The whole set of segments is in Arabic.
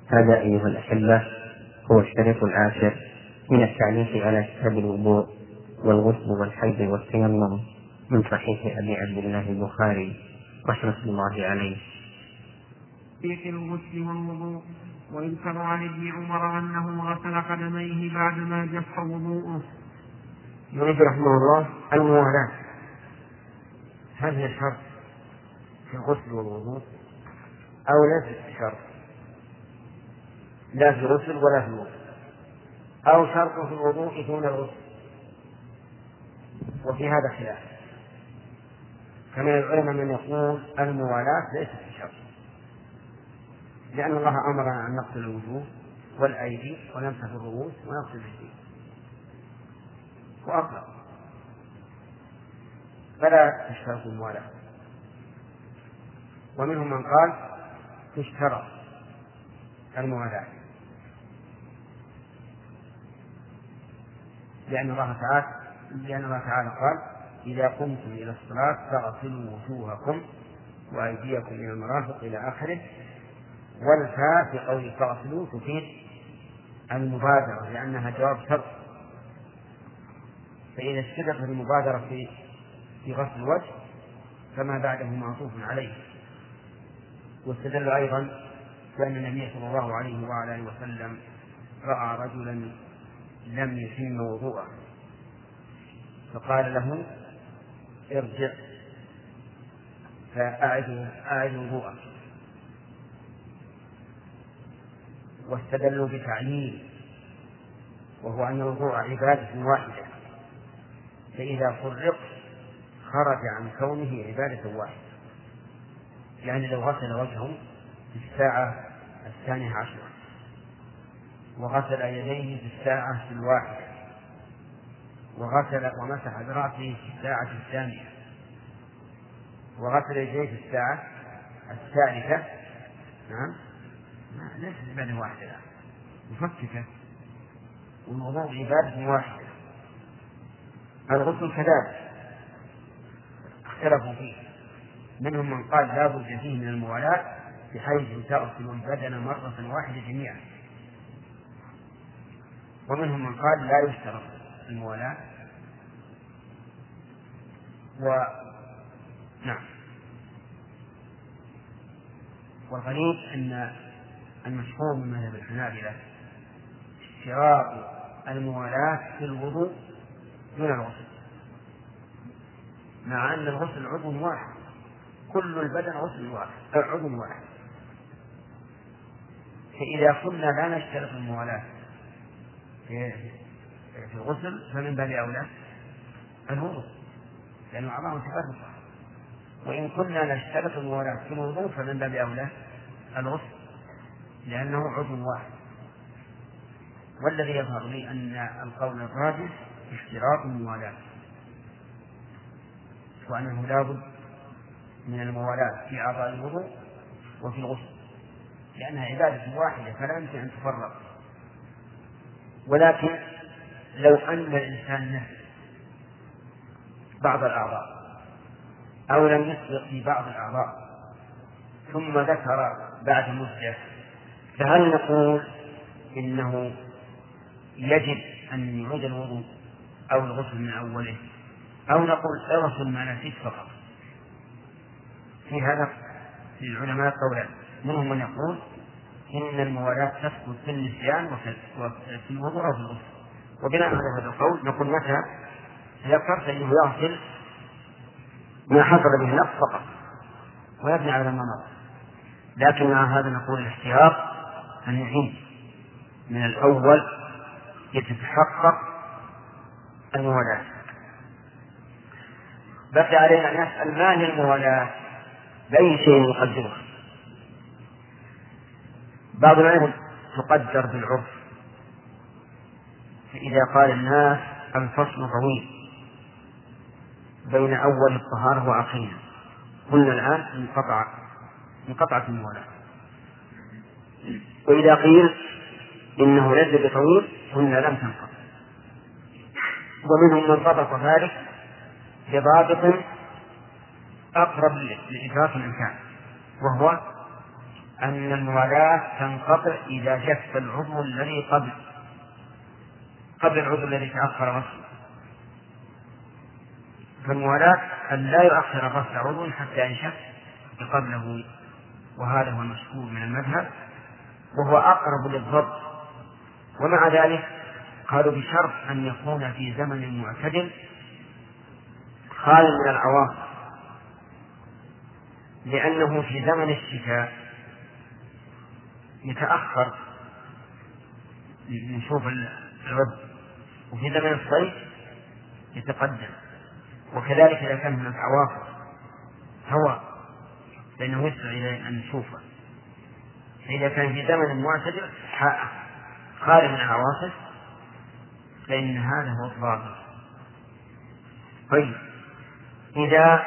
هذا أيها الأحبة هو الشريط العاشر من التعليق على كتاب الوضوء والغسل والحيض والتيمم من صحيح أبي عبد الله البخاري رحمة الله عليه. في الغسل والوضوء. ويذكر عن ابن عمر أنه غسل قدميه بعدما جف وضوءه. يريد رحمه الله الموالاة، هل هي شرط في الغسل والوضوء أو ليست شرط؟ لا في الغسل ولا في الوضوء، أو شرط في الوضوء دون الغسل، وفي هذا خلاف. فمن العلماء من يقول الموالاة ليست بشرط، لأن الله أمرنا أن نغسل الوجوه والأيدي ونمسح الرؤوس ونغسل اليدين وأطلق، فلا تشترط الموالاة. ومنهم من قال تشترط الموالاة، لأن الله تعالى قال إذا قمتم إلى الصلاة فاغسلوا وجوهكم وأيديكم إلى المرافق إلى آخره. والفاء في قول فاغسلوا تفيد المبادرة لأنها جواب شرط، فإذا اشترطت المبادرة في غسل الوجه فما بعده معطوف عليه. واستدل أيضا بأن النبي صلى الله عليه وعلى آله وسلم رأى رجلا لم يتم وضوءه فقال له ارجع فأعد وضوءه، واستدلوا بتعيين، وهو أن الوضوء عبادة واحدة، فإذا فرق خرج عن كونه عبادة واحدة. يعني لو غسل وجهه في الساعة 12 وغسل يديه في الساعة 1 وغسل ومسح برأسه في الساعة 2 وغسل يديه في الساعة 3، نعم، ليست عبادة واحدة، مفككة، والوضوء عبادة واحدة. الغسل كذلك اختلفوا فيه، منهم من قال لا بد فيه من الموالاة بحيث تغسل البدن مرة واحدة جميعا، ومنهم من قال لا يشترط الموالاة. نعم، والغريب أن المشهور من مذهب الحنابلة اشتراط الموالاة في الوضوء دون الغسل، مع أن الغسل عضو واحد، كل البدن غسل واحد عضو واحد. فإذا كنا لا نشترط الموالاة في الغسل فمن باب أولى الوضوء، لأنه أعضاء صفات الله. وإن كنا نشترط الموالاة في الوضوء فمن باب أولى الغسل، لأنه عضو واحد. والذي يظهر لي أن القول الراجح اشتراط الموالاة، وأنه لا بد من الموالاة في أعضاء الوضوء وفي الغسل، لأنها عبادة واحدة فلا يمكن أن تفرق. ولكن لو أن الإنسان نسي بعض الأعضاء أو لم يسبق في بعض الأعضاء ثم ذكر بعد مدة، فهل نقول إنه يجب أن يعيد الوضوء أو الغسل من أوله، أو نقول اغسل ما نسيت فقط؟ في هذا للعلماء قولان، منهم من يقول إن الموالاة تسقط في النسيان وفي الوضوء أو في الغسل، وبناء على هذا القول نقول متى ذكر فإنه يغسل ما حصل به النقص فقط ويبني على ما مضى. لكن مع هذا نقول الاحتياط أن يعيد من الأول يتحقق الموالاة. بقي علينا أن نسأل ما هي الموالاة، بأي شيء نقدرها؟ بعض العلم تقدر بالعرف، فإذا قال الناس الفصل طويل بين أول الطهارة وآخرها قلنا الآن انقطعت الموالاة. وإذا قيل إنه ليس بطويل قلنا لم تنقطع. ومنهم من ضبط ذلك بضابط أقرب لإدراك الإمكان، وهو أن الموالاة تنقطع إذا جف العضو الذي قبل العضو الذي تأخر غسله. فالموالاة أن لا يؤخر غسل عضو حتى ينشف قبله، وهذا هو المشهور من المذهب وهو أقرب للضبط. ومع ذلك قالوا بشرط أن يكون في زمن معتدل خالٍ من العواصف، لأنه في زمن الشتاء يتأخر نشوف العضو، وفي زمن الصيف يتقدم، وكذلك إذا كان هناك عواصف هواء فإنه يسرع إلى أن نشوفه. فإذا كان في زمن معتدل خالٍ من العواصف فإن هذا هو الضابط. طيب، إذا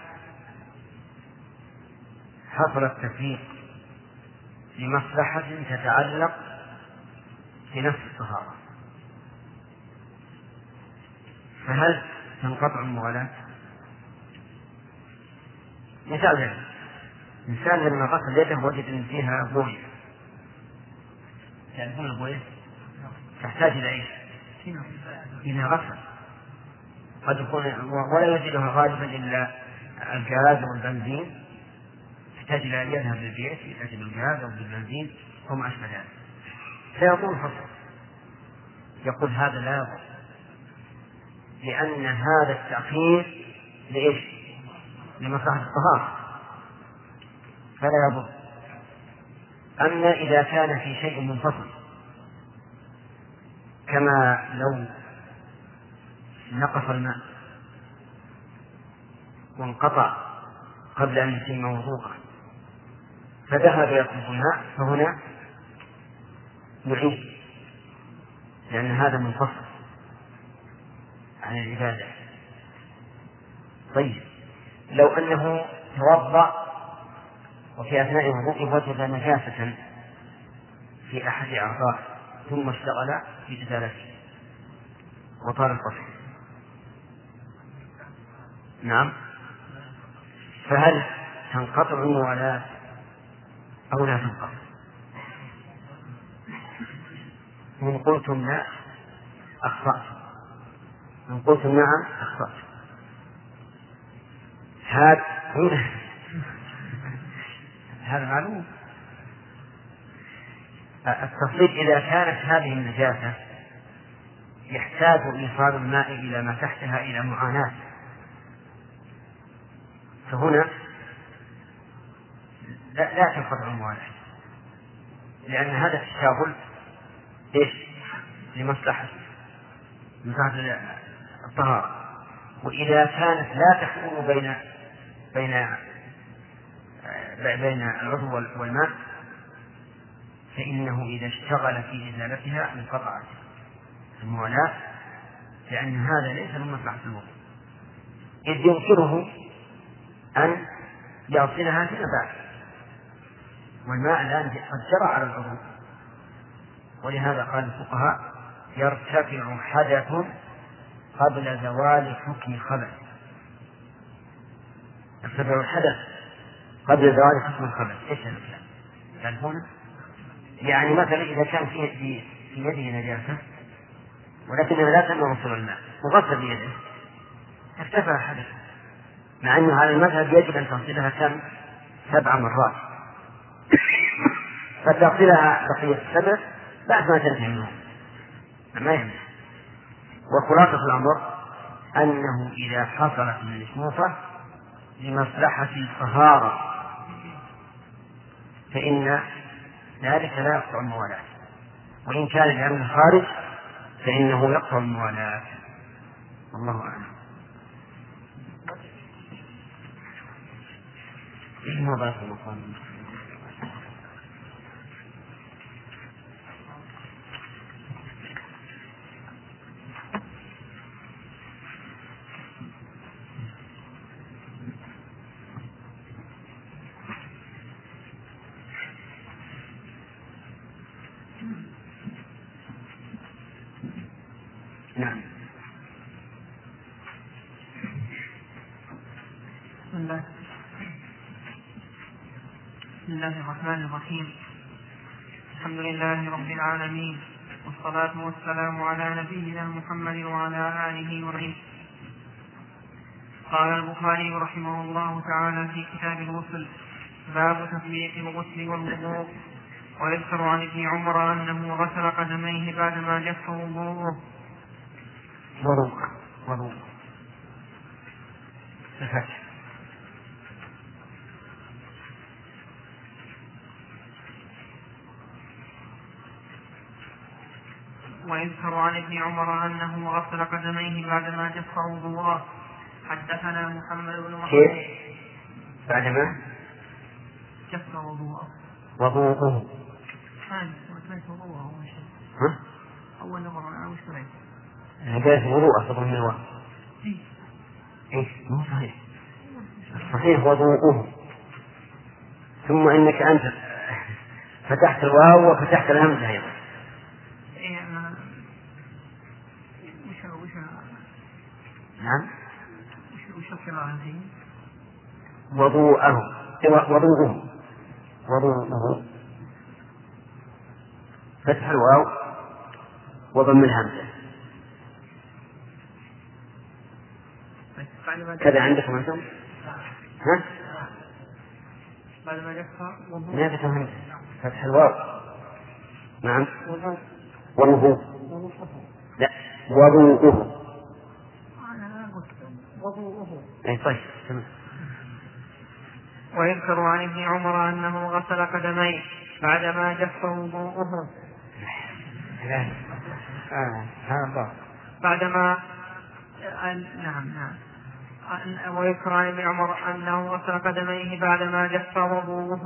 حصل التفريق لمصلحة تتعلق في نفس الطهارة فهل تنقطع الموالاة؟ مثال ذلك: إنسان لما غسل يده وجد أن فيها بوية، تعرفون البوية تحتاج إلى إيش؟ إلى غسل، قد يكون ولا يجدها غالبا إلا الغاز والبنزين، يحتاج إلى أن يذهب للبيت يأتي بالغاز أو بالبنزين وما أشبه ذلك، فيطول فصل. يقول هذا لا يضر، لأن هذا التأخير لإيش؟ لمصلحة الطهارة فلا يضر. أما إذا كان في شيء منفصل كما لو نقص الماء وانقطع قبل أن يتم وضوءه فذهب يطلب الماء، فهنا يعيد، لأن هذا منفصل عن العبادة. طيب، لو أنه توضأ وفي أثناء وضوءه وجد نجاسة في أحد أعضائه ثم اشتغل في إزالته وطال الفصل، نعم، فهل تنقطع الموالاة أو لا تنقطع؟ إن قلتم لا أخطأت، إن قلتم نعم أخطأت. هذا معلوم. التصريف إذا كانت هذه النجاسة يحتاج إيصال الماء إلى ما تحتها إلى معاناة، فهنا لا تنقطع الموالاة، لأن هذا التشاغل إيش؟ لمصلحة الطهارة. وإذا كانت لا تحول بين العضو والماء فإنه إذا اشتغل في إزالتها انقطعت الموالاة، لأن هذا ليس من مصلحة الوضوء، إذ يمكنه أن يغسلها فيما بعد، والماء الآن قد جرى على العضو. ولهذا قال الفقهاء: يرتفع حدث قبل زوال حكم خبث. يرتفع الحدث قبل زوال حكم الخبث. ايش هذا الكلام؟ تعرفون؟ يعني مثلا إذا كان في يده نجاسة ولكنها لا تم وصول الماء وغسل بيده ارتفع الحدث، مع أنه على المذهب يجب أن تغسلها كم؟ 7 مرات، فتغسلها بقية 7 بعد ما تنتهي منه ما يمنع. وخلاصة الأمر أنه إذا حصلت النشوفة لمصلحة الطهارة فإن ذلك لا يقطع الموالاة، وإن كان لأمر الخارج فإنه يقطع الموالاة. الله أعلم. ماذا يقول؟ نعم. الله الرحمن الرحيم. الحمد لله رب العالمين، والصلاة والسلام على نبينا محمد وعلى آله وصحبه. قال البخاري رحمه الله تعالى في كتاب الغسل: باب تفريق الغسل والوضوء. ويذكر عن ابن عمر أنه غسل قدميه بعدما جف وضوءه. وضوء الفتح. ويذكر عن ابن عمر أنه غسل قدميه بعدما جف وضوءه. حدثنا محمد بن محمود بعدما جف وضوءه أول مرة أنا وش هذا وضوء أفضل من الوضوء. مو صحيح. صحيح وضوءه، ثم إنك أنت فتحت الواو وفتحت الهمزة أيضا. نعم. وش القراءة هذه؟ وضوءه فتح الواو وضم الهمزة. كذا عندكم أنتم؟ ها؟ بعد ما جفها ما فتح الهمزة، فتح الواو. نعم. وضوء. لا، وضوءه. أي طيب. ويذكر عن ابن عمر أنه غسل قدميه بعدما جف وضوءه. بعدما نعم. ويذكر عن ابن عمر أنه غسل قدميه بعدما جف وضوءه.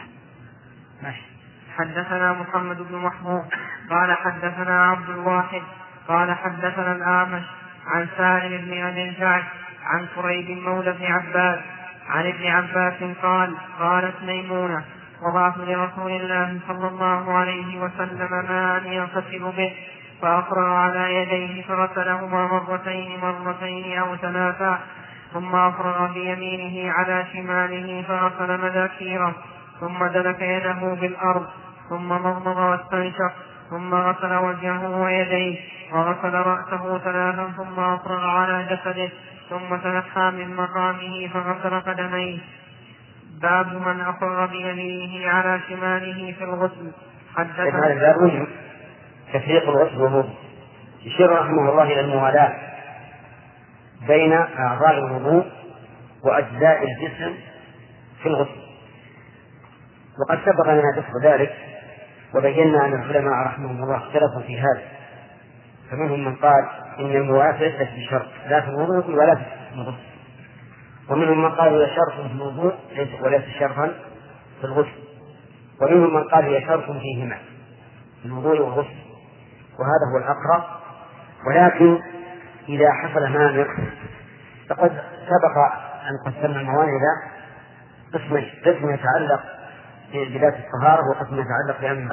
حدثنا محمد بن محمود قال حدثنا عبد الواحد قال حدثنا الأعمش عن سالم بن أبي الجعد عن قريب مولى بن عباس عن ابن عباس قال: قالت ميمونة: وضعت لرسول الله صلى الله عليه وسلم ماء يغتسل به فأفرغ على يديه فغسلهما مرتين أو ثلاثا، ثم أفرغ بيمينه على شماله فغسل مذاكيره، ثم دلك يده بالأرض، ثم مضمض واستنشق، ثم غسل وجهه ويديه وغسل رأسه ثلاثا، ثم أفرغ على جسده، ثم تنحى من مقامه فغسل قدميه. باب من أفرغ بيمينه على شماله في الغسل. هذا الباب مهم، تفريق الغسل والوضوء. يشير رحمه الله إلى الموالاة بين أعضاء الوضوء وأجزاء الجسم في الغسل، وقد سبق لنا ذكر ذلك، وبينا أن العلماء رحمهم الله اختلفوا في هذا، فمنهم من قال إن الموالاة ليست بشرط لا في الوضوء ولا في الغسل، ومنهم من قال هي شرط في الوضوء وليس شرطا في الغسل، ومنهم من قال هي شرط فيهما في الوضوء والغسل، وهذا هو الأقرب. ولكن إذا حصل مانع فقد سبق أن قسمنا الموانع قسمين: قسم يتعلق بذات الطهارة وقسم يتعلق بأمر،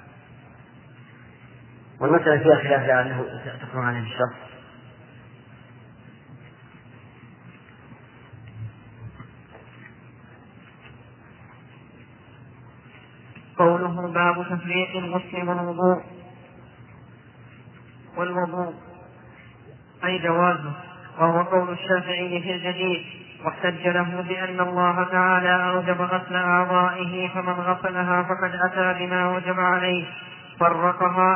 والمسألة فيها خلاف لأنه تقرأ عنه الشرط. قوله: باب تفريق الغسل والوضوء أي جوازه، وهو قول الشافعي في الجديد، واحتج له بأن الله تعالى أوجب غسل أعضائه، فمن غسلها فقد أتى بما وجب عليه، فرقها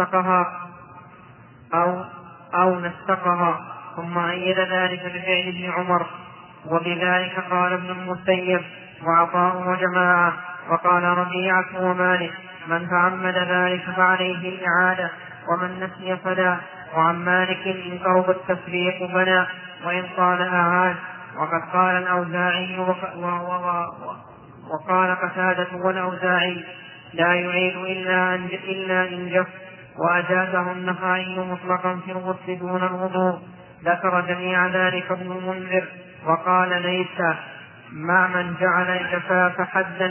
أو نسقها. ثم أيد ذلك بفعل ابن عمر، وبذلك قال ابن المسيب وعطاء وجماعة، وقال ربيعة ومالك: من تعمد ذلك فعليه الإعادة، ومن نسي فلا. وعن مالك: إن قرب التفريق بنى، وإن طال أعاد. وقد قال الأوزاعي وقال قتادة والأوزاعي: لا يعيد إلا إن جف. وأجازه النخعي مطلقا في الغسل دون الوضوء. ذكر جميع ذلك ابن المنذر، وقال: ليس مع من جعل الجفاف حدا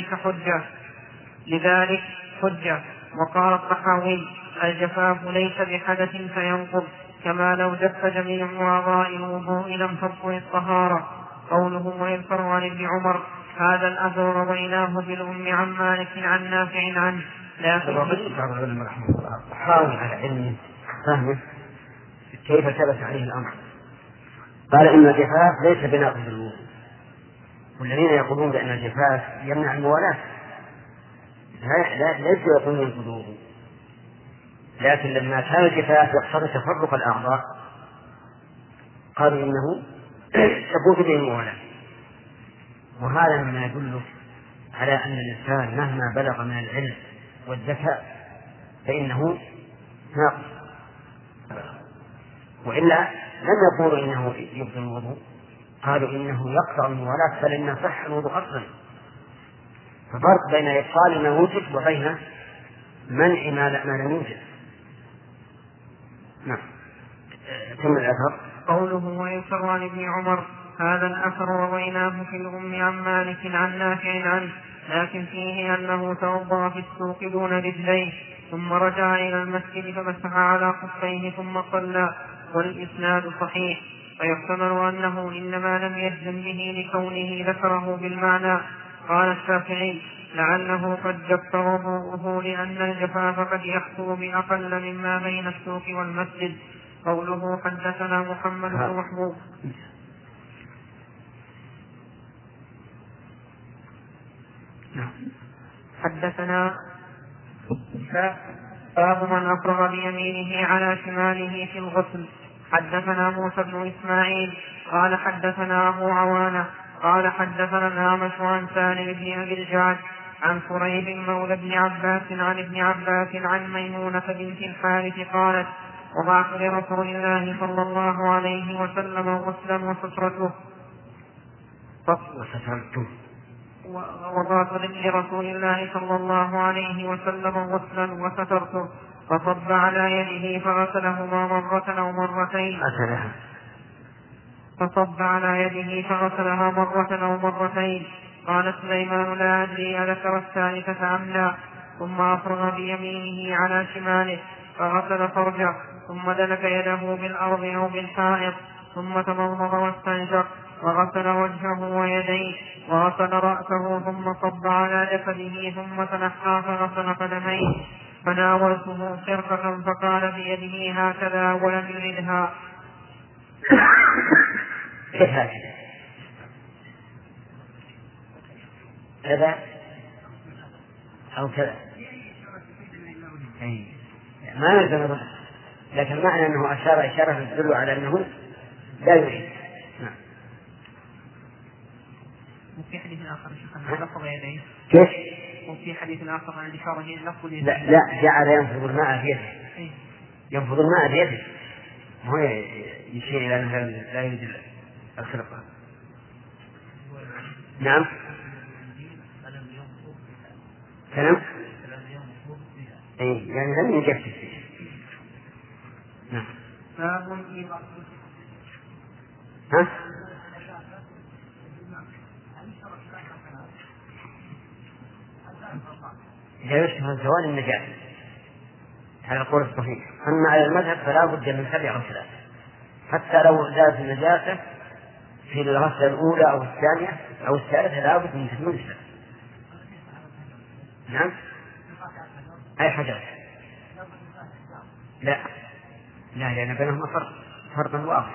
لذلك حجة. وقال الطحاوي: الجفاف ليس بحدث فينقض، كما لو جف جميع أعضاء الوضوء لم تبطل الطهارة. قوله: ويذكر عن ابن عمر هذا الأثر رويناه بالأم عن مالك عن نافع عنه. لكن بعض العلماء رحمه الله حاول على علمه فهمه كيف ثبت عليه الأمر، قال إن الجفاف ليس بناقض الوضوء، والذين يقولون بأن الجفاف يمنع الموالاة ليس يقولون الوضوء، لكن لما كان الجفاف يقتضي تفرق الأعضاء قالوا إنه تفوت به الموالاة. وهذا مما يدل على أن الإنسان مهما بلغ من العلم والذكاء فإنه ناقص، وإلا لم يقولوا إنه يبطل الوضوء، قالوا إنه يقطع الموالاة فلن يصح الوضوء أصلا. ففرق بين إبطال ما وجد وبين منع ما لم يوجد. نعم. كم الأثر؟ قوله ويسر عن ابن عمر هذا الأثر رويناه في الأم عن مالك عن نافع عنه، لكن فيه أنه توضأ في السوق دون رجليه ثم رجع إلى المسجد فمسح على خفيه ثم صلى، والإسناد صحيح، فيحتمل أنه إنما لم يجزم به لكونه ذكره بالمعنى. قال الشافعي لعله قد جف وضوءه لأن الجفاف قد يحصل بأقل مما بين السوق والمسجد. قوله حدثنا محمد بن محبوب حدثنا باب من أفرغ بيمينه على شماله في الغسل. حدثنا موسى بن إسماعيل قال حدثنا أبو عوانة قال حدثنا الأعمش عن سالم بن أبي الجعد عن كريب مولى بن عباس عن ابن عباس عن ميمونة بنت الحارث قالت وضعت لرسول الله صلى الله عليه وسلم غسلا وسترته وضعت لرسول الله صلى الله عليه وسلم غسلا وسترته فصب على يده فغسلهما مرة أو مرتين فصب على يده فغسلها مرة أو مرتين. قال سليمان لا أدري أذكر الثالثة أم لا. ثم أفرغ بيمينه على شماله فغسل فرجه ثم دلك يده بالأرض أو بالحائط ثم تمضمض واستنشق وغسل وجهه ويديه وغسل رأسه ثم صب على جسده ثم تنحى فغسل قدميه. فناولته خرقة فقال بيده هكذا ولم يردها. كذا أو كذا ما نزل، لكن معنى أنه أشار إشارة تدل على أنه لا يريد. نعم. وفي حديث آخر لفظ يديه كيف؟ وفي حديث آخر عن الإشارة هي لفظ يديه. لا جعل ينفض الماء بيده. ينفض الماء بيده وهو يشير إلى أنه لا يريد الخلقة. نعم. كلام؟ أي يعني لم يجفف فيه. نعم. ها؟ إذا يشبه زوال النجاسة على القول الصحيح. أما على المذهب فلا بد من 7 أو 3 حتى لو زالت النجاسة في الغسلة الأولى أو الثانية أو الثالثة لا بد من تكميل 3. نعم. أي حجر؟ لا لأن بينهما فرق واضح.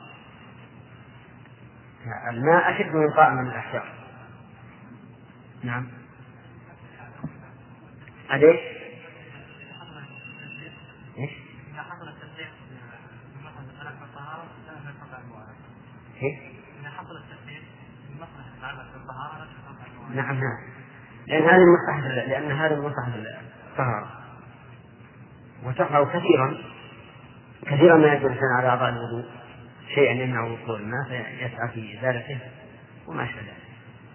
الماء أشد من طاء من الأحجار. نعم. أليش؟ إيش؟ نعم لأن هذا المصلحة الطهارة وتقع كثيرا ما يجب الإنسان على أعضاء الوضوء شيئا يمنع وصول الماء فيسعى في إزالته وما شابه ذلك.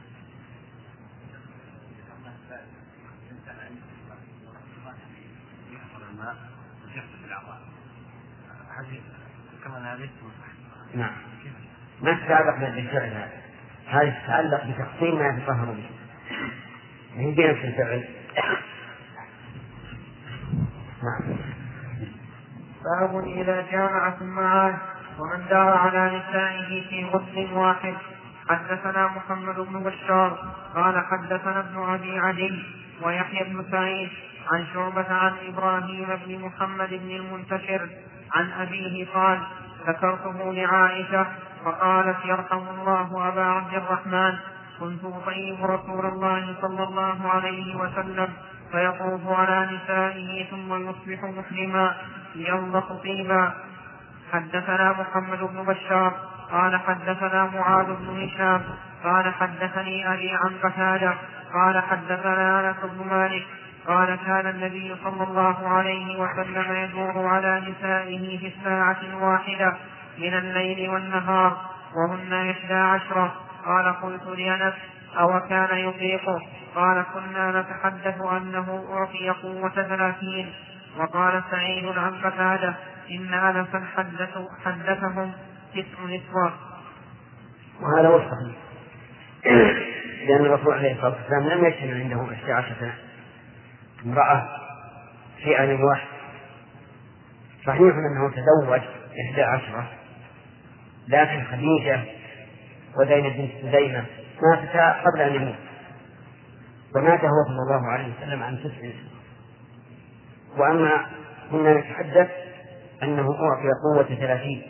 نعم. ما تتعلق بالفعل هذه تتعلق بتقسيم ما يتطهر به هي بنفس الفعل. نعم. باب إذا جامع ثم عاد ومن دار على نسائه في غسل واحد. حدثنا محمد بن بشار قال حدثنا ابن أبي عدي ويحيى بن سعيد عن شعبة عن إبراهيم بن محمد بن المنتشر عن أبيه قال ذكرته لعائشة فقالت يرحم الله أبا عبد الرحمن كنت أطيب رسول الله صلى الله عليه وسلم فيطوف على نسائه ثم يصبح محرما ينضح طيبا. حدثنا محمد بن بشار قال حدثنا معاذ بن هشام قال حدثني أبي عن قتادة قال حدثنا أنس بن مالك قال كان النبي صلى الله عليه وسلم يدور على نسائه في الساعة الواحدة من الليل والنهار وهن 11. قال قلت لأنس أو كان يطيقه؟ قال كنا نتحدث أنه أعطي قوة 30. وقال سعيد عن قتادة إن أنسا حدثهم 9 نسوة. وهذا هو الصحيح، لأن الرسول عليه الصلاة والسلام لم يجتمع عنده 11 امرأة في آن واحد. صحيح أنه تزوج 11، لكن خديجة وزينب بنت خزيمة ماتتا قبل أن يموت، ومات هو صلى الله عليه وسلم عن 9 نسوة. وأما كنا نتحدث أنه أعطي قوة 30.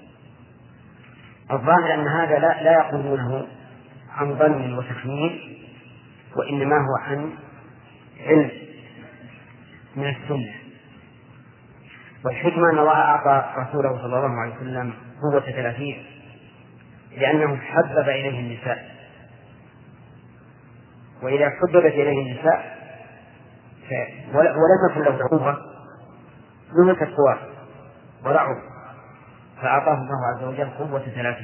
الظاهر أن هذا لا يقولونه عن ظن وتخمين، وإنما هو عن علم من السنة. والحكمة أن الله أعطى رسوله صلى الله عليه وسلم قوة 30 لأنه حبب إليه النساء، وإذا حببت إليه النساء ولم يكن له قوة نهك القوى ورعب، فأعطاه الله عز وجل قوة 30.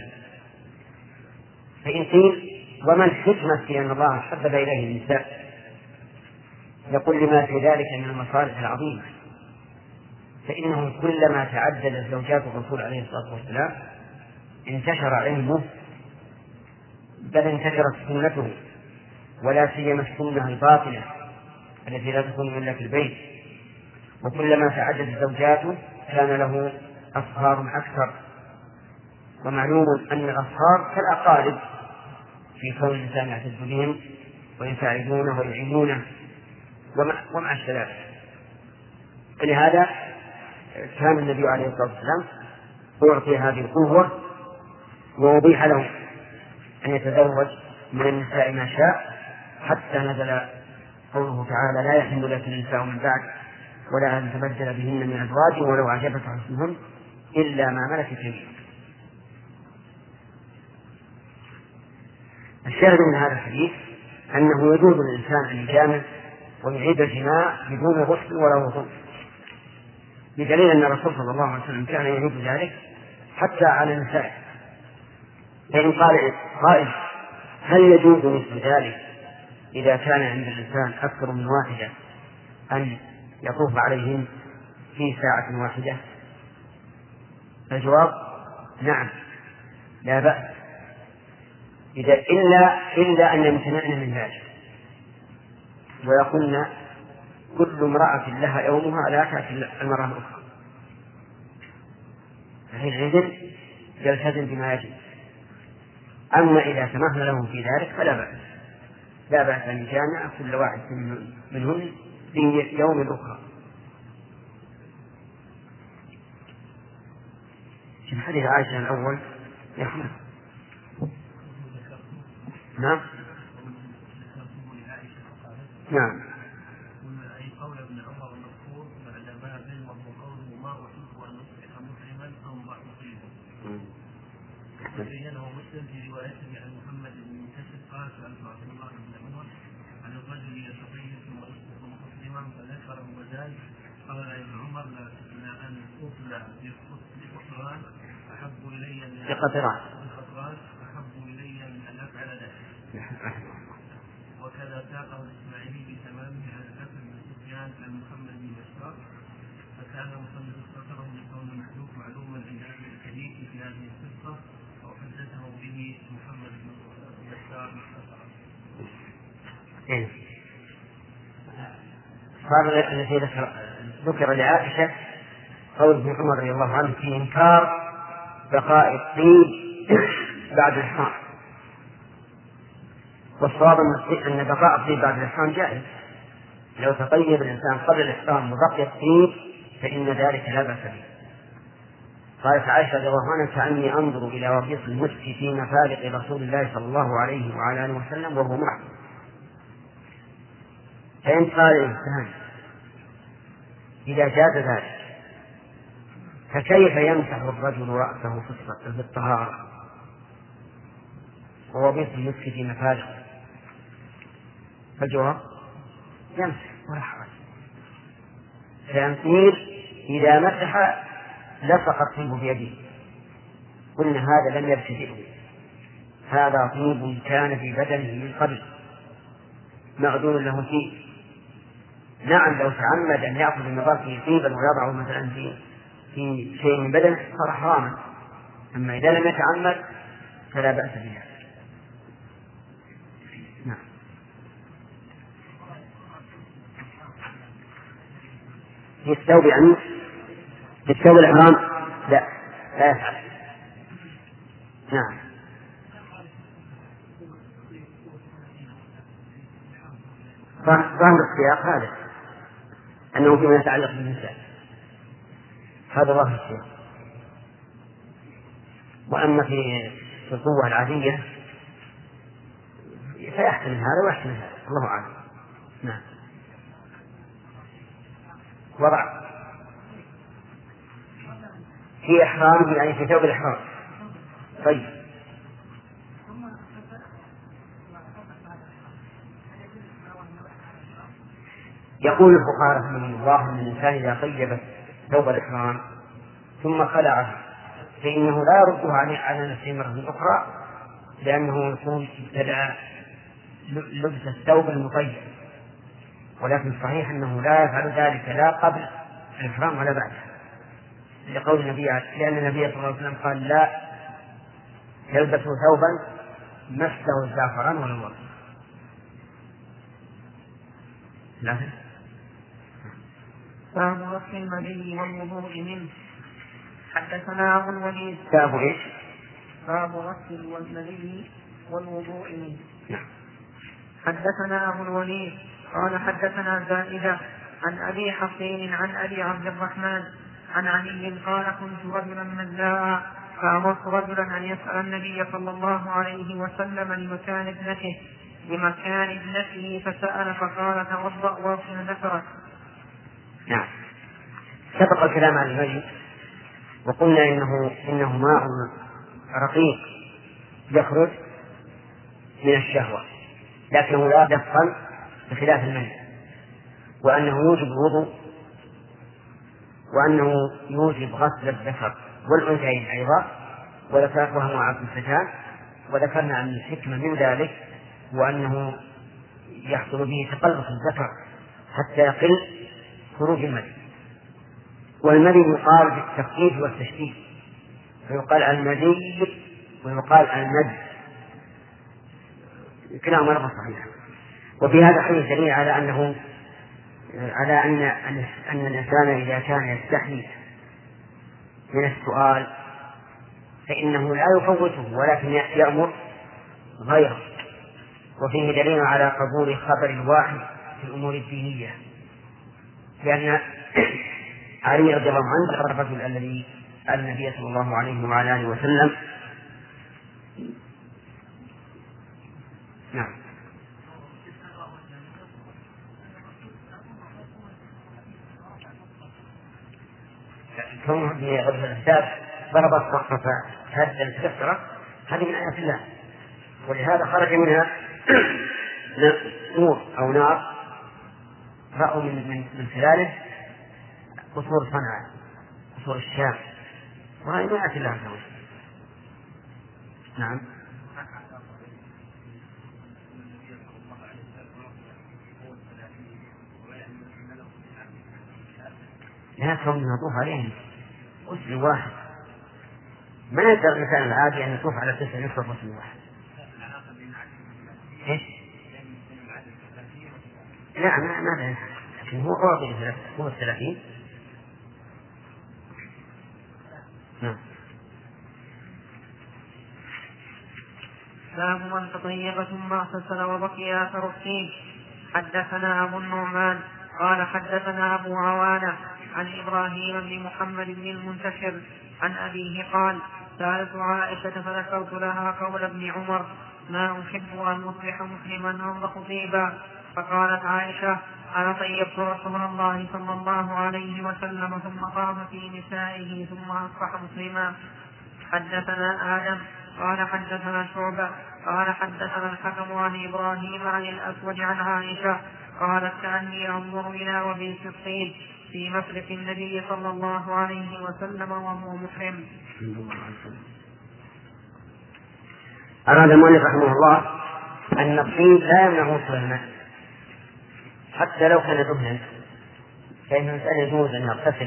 فإن قيل وما الحكمة في أن الله حبب إليه النساء؟ يقول لما في ذلك من المصالح العظيمة، فإنه كلما تعددت زوجات الرسول عليه الصلاة والسلام انتشر علمه، بل انتشرت سنته، ولا سيما السنة الباطنة التي لا تكون إلا في البيت. وكلما تعددت زوجاته كان له أصهار أكثر، ومعلوم أن الأصهار كالأقارب في كون الإنسان يعتد بهم ويساعدونه ويعينونه ومع الشباب. فلهذا كان النبي عليه الصلاة والسلام يعطي هذه القوة، ووضيح له أن يتزوج من النساء ما شاء، حتى نزل قوله تعالى لا يحل لك النساء من بعد ولا أن تبدل بهن من أزواج ولو أعجبك حسنهن إلا ما ملكت يمينك. الشاهد من هذا الحديث أنه يجوز للإنسان أن يجامع ويعيد الجماع بدون غسل ولا وضوء، بدليل أن الرسول صلى الله عليه وسلم كان يعيد ذلك حتى على النساء. فإن قال قائل هل يجوز مثل ذلك إذا كان عند الإنسان أكثر من واحدة أن يطوف عليهم في ساعة واحدة؟ الجواب نعم، لا بأس، إلا أن يمتنعن من ذلك ويقولن كل امرأة لها يومها لا تأتي المرأة الأخرى، فحينئذ يلتزم بما يجب. أما إذا سمحنا لهم في ذلك فلا بأس، لا بأس أن يجامع كل واحد منهم في يوم الأخرى. في حديث عائشة الأول يحمل نعم نعم أي قول ابن عمر المذكور بعدما بلغ قوله ما أحب أن أصبح مسلما أو مصيبا. وبينه مسلم في روايته عن محمد بن منتشر قال سألت عبد الله بن عمر عن الرجل يتطيب ثم يصبح مسلما فذكره وزاد قال ابن عمر لا أن أطلع بقطران أحب إلي من أن أفعل ذلك. وكذا ساقه الإسماعيلي بتمامه على الحسن بن سفيان عن محمد بن بشار، فكان مصنف اختصره لكون محذوف معلوما عند أهل الحديث في هذه القصة، أو حدثه به محمد بن بشار مختصرا. صار الذي ذكر لعائشة قول ابن عمر رضي الله عنه في إنكار بقاء الطيب بعد الحمار، والصواب أن بقاء الطيب بعد الإحرام جائز، لو تطيب الإنسان قبل الإحرام وبقي الطيب فإن ذلك لا بأس به. قالت عائشة رضي الله عنها: كأني أنظر إلى وبيص المسك في مفارق رسول الله صلى الله عليه وعلى آله وسلم وهو معه. فإن قال الإنسان إذا جاز ذلك فكيف يمسح الرجل رأسه في الطهارة ووبيص المسك في مفارق؟ فالجواب: يمسح ولا حرج. فينطير إذا مسح لصق الطيب بيده. قلنا هذا لم يبتدئه، هذا طيب كان في بدنه من قبل معذور له فيه. نعم لو تعمد أن يأخذ من رأسه طيبا ويضعه مثلا في شيء من بدنه صار حراما، أما إذا لم يتعمد فلا بأس بها. نعم. في الثوب يعني في الثوب الإحرام لا يفعل. نعم. ظاهر السياق هذا أنه فيما يتعلق بالنساء، هذا ظاهر السياق. وأما في القوة العادية فيحتمل هذا ويحتمل هذا، الله أعلم. نعم. وضع في إحرامه يعني في ثوب الإحرام. طيب يقول الفقهاء رحمهم الله أن الإنسان إذا طيب ثوب الإحرام ثم خلعه فإنه لا يرده على نفسه مرة أخرى، لأنه يكون ابتدأ لبس الثوب المطيب. ولكن صحيح أنه لا يفعل ذلك لا قبل الإحرام ولا بعده، لقول النبي، لأن النبي صلى الله عليه وسلم قال: لا يلبس ثوبا مسه الزعفران ولا الورد. باب غسل المني والوضوء منه. حدثنا أبو الوليد. باب إيش؟ باب غسل المني والوضوء منه. نعم. حدثنا أبو الوليد قال حدثنا زائدة عن أبي حصين عن أبي عبد الرحمن عن علي قال: كنت رجلا مزاء فأمرت رجلا أن يسأل النبي صلى الله عليه وسلم لمكان ابنته فسأل فقال: توضأ واغسل ذكرك. نعم. سبق الكلام عن المجد وقلنا إنه ماء رقيق يخرج من الشهوة، لكنه لا يدخل بخلاف المني، وأنه يوجب الوضوء، وأنه يوجب غسل الذكر والأنثيين أيضا، وذكرها مع الفتان. وذكرنا أن الحكمة من ذلك وأنه يحصل به تقلص الذكر حتى يقل خروج المني. والمني يقال بالتخفيف والتشديد، فيقال المني ويقال المد، كلاهما لفظ صحيح. وفي هذا حديث دليل على أن الإنسان إذا كان يستحي من السؤال فإنه لا يفوته ولكن يأمر غيره. وفيه دليل على قبول خبر الواحد في الأمور الدينية، لأن علي رضي الله عنه الرجل الذي سأل النبي صلى الله عليه وعلى آله وسلم. نعم. كونه في غرفة الحساب ضربت وقفة هذا الكسرة، هذه من آيات الله، ولهذا خرج منها نور أو نار رأوا من خلاله قصور صنعاء، قصور الشام، وهذه من آيات الله عز وجل. نعم. لا كون يطوف عليهم غسل واحد، ما يقدر الإنسان العادي أن يطوف على 9 يشرب غسل واحد. إيش؟ لا ما له، لكن هو أعطي هو 30. نعم. باب من تطيب ثم اغتسل وبقي اثر الطيب. حدثنا ابو النعمان قال حدثنا ابو عوانة عن ابراهيم بن محمد بن المنتشر عن ابيه قال سألت عائشة فذكرت لها قول ابن عمر ما أحب أن أصبح مسلما أنضح طيبا، فقالت عائشة أنا طيبت رسول الله صلى الله عليه وسلم ثم طاب في نسائه ثم أصبح مسلما. حدثنا آدم قال حدثنا شعبة قال حدثنا الحكم عن إبراهيم عن الأسود عن عائشة قالت كأني أنظر إلى وبيس الطيب في مفرق النبي صلى الله عليه وسلم وهو محرم. أراد المؤلف رحمه الله أن الطيب لا يمنع وصول الماء حتى لو كان دهنا، فإن الإنسان يجوز أن يغتسل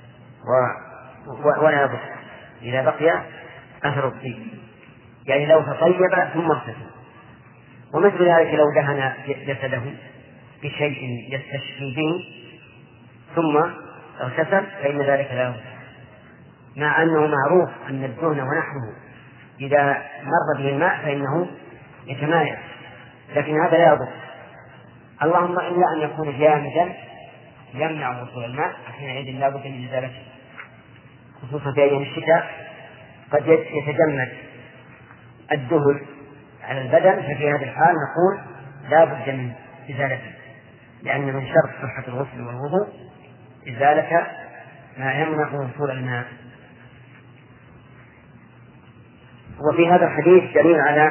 ولا يبقى إذا بقي أثر الطيب، يعني لو تطيب ثم اغتسل. ومثل ذلك لو دهن جسده بشيء يستشفي به ثم اغتسل فإن ذلك لا يغتسل، مع أنه معروف أن الدهن ونحوه إذا مر به الماء فإنه يتمايز، لكن هذا لا يضر، اللهم إلا أن يكون جامدا يمنع وصول الماء، حينئذ لا بد من إزالته، خصوصا في أيام الشتاء قد يتجمد الدهن على البدن، ففي هذه الحال نقول لا بد من إزالته، لأن من شرط صحة الغسل والوضوء إزالة ما يمنع وصول الماء. وفي هذا الحديث دليل على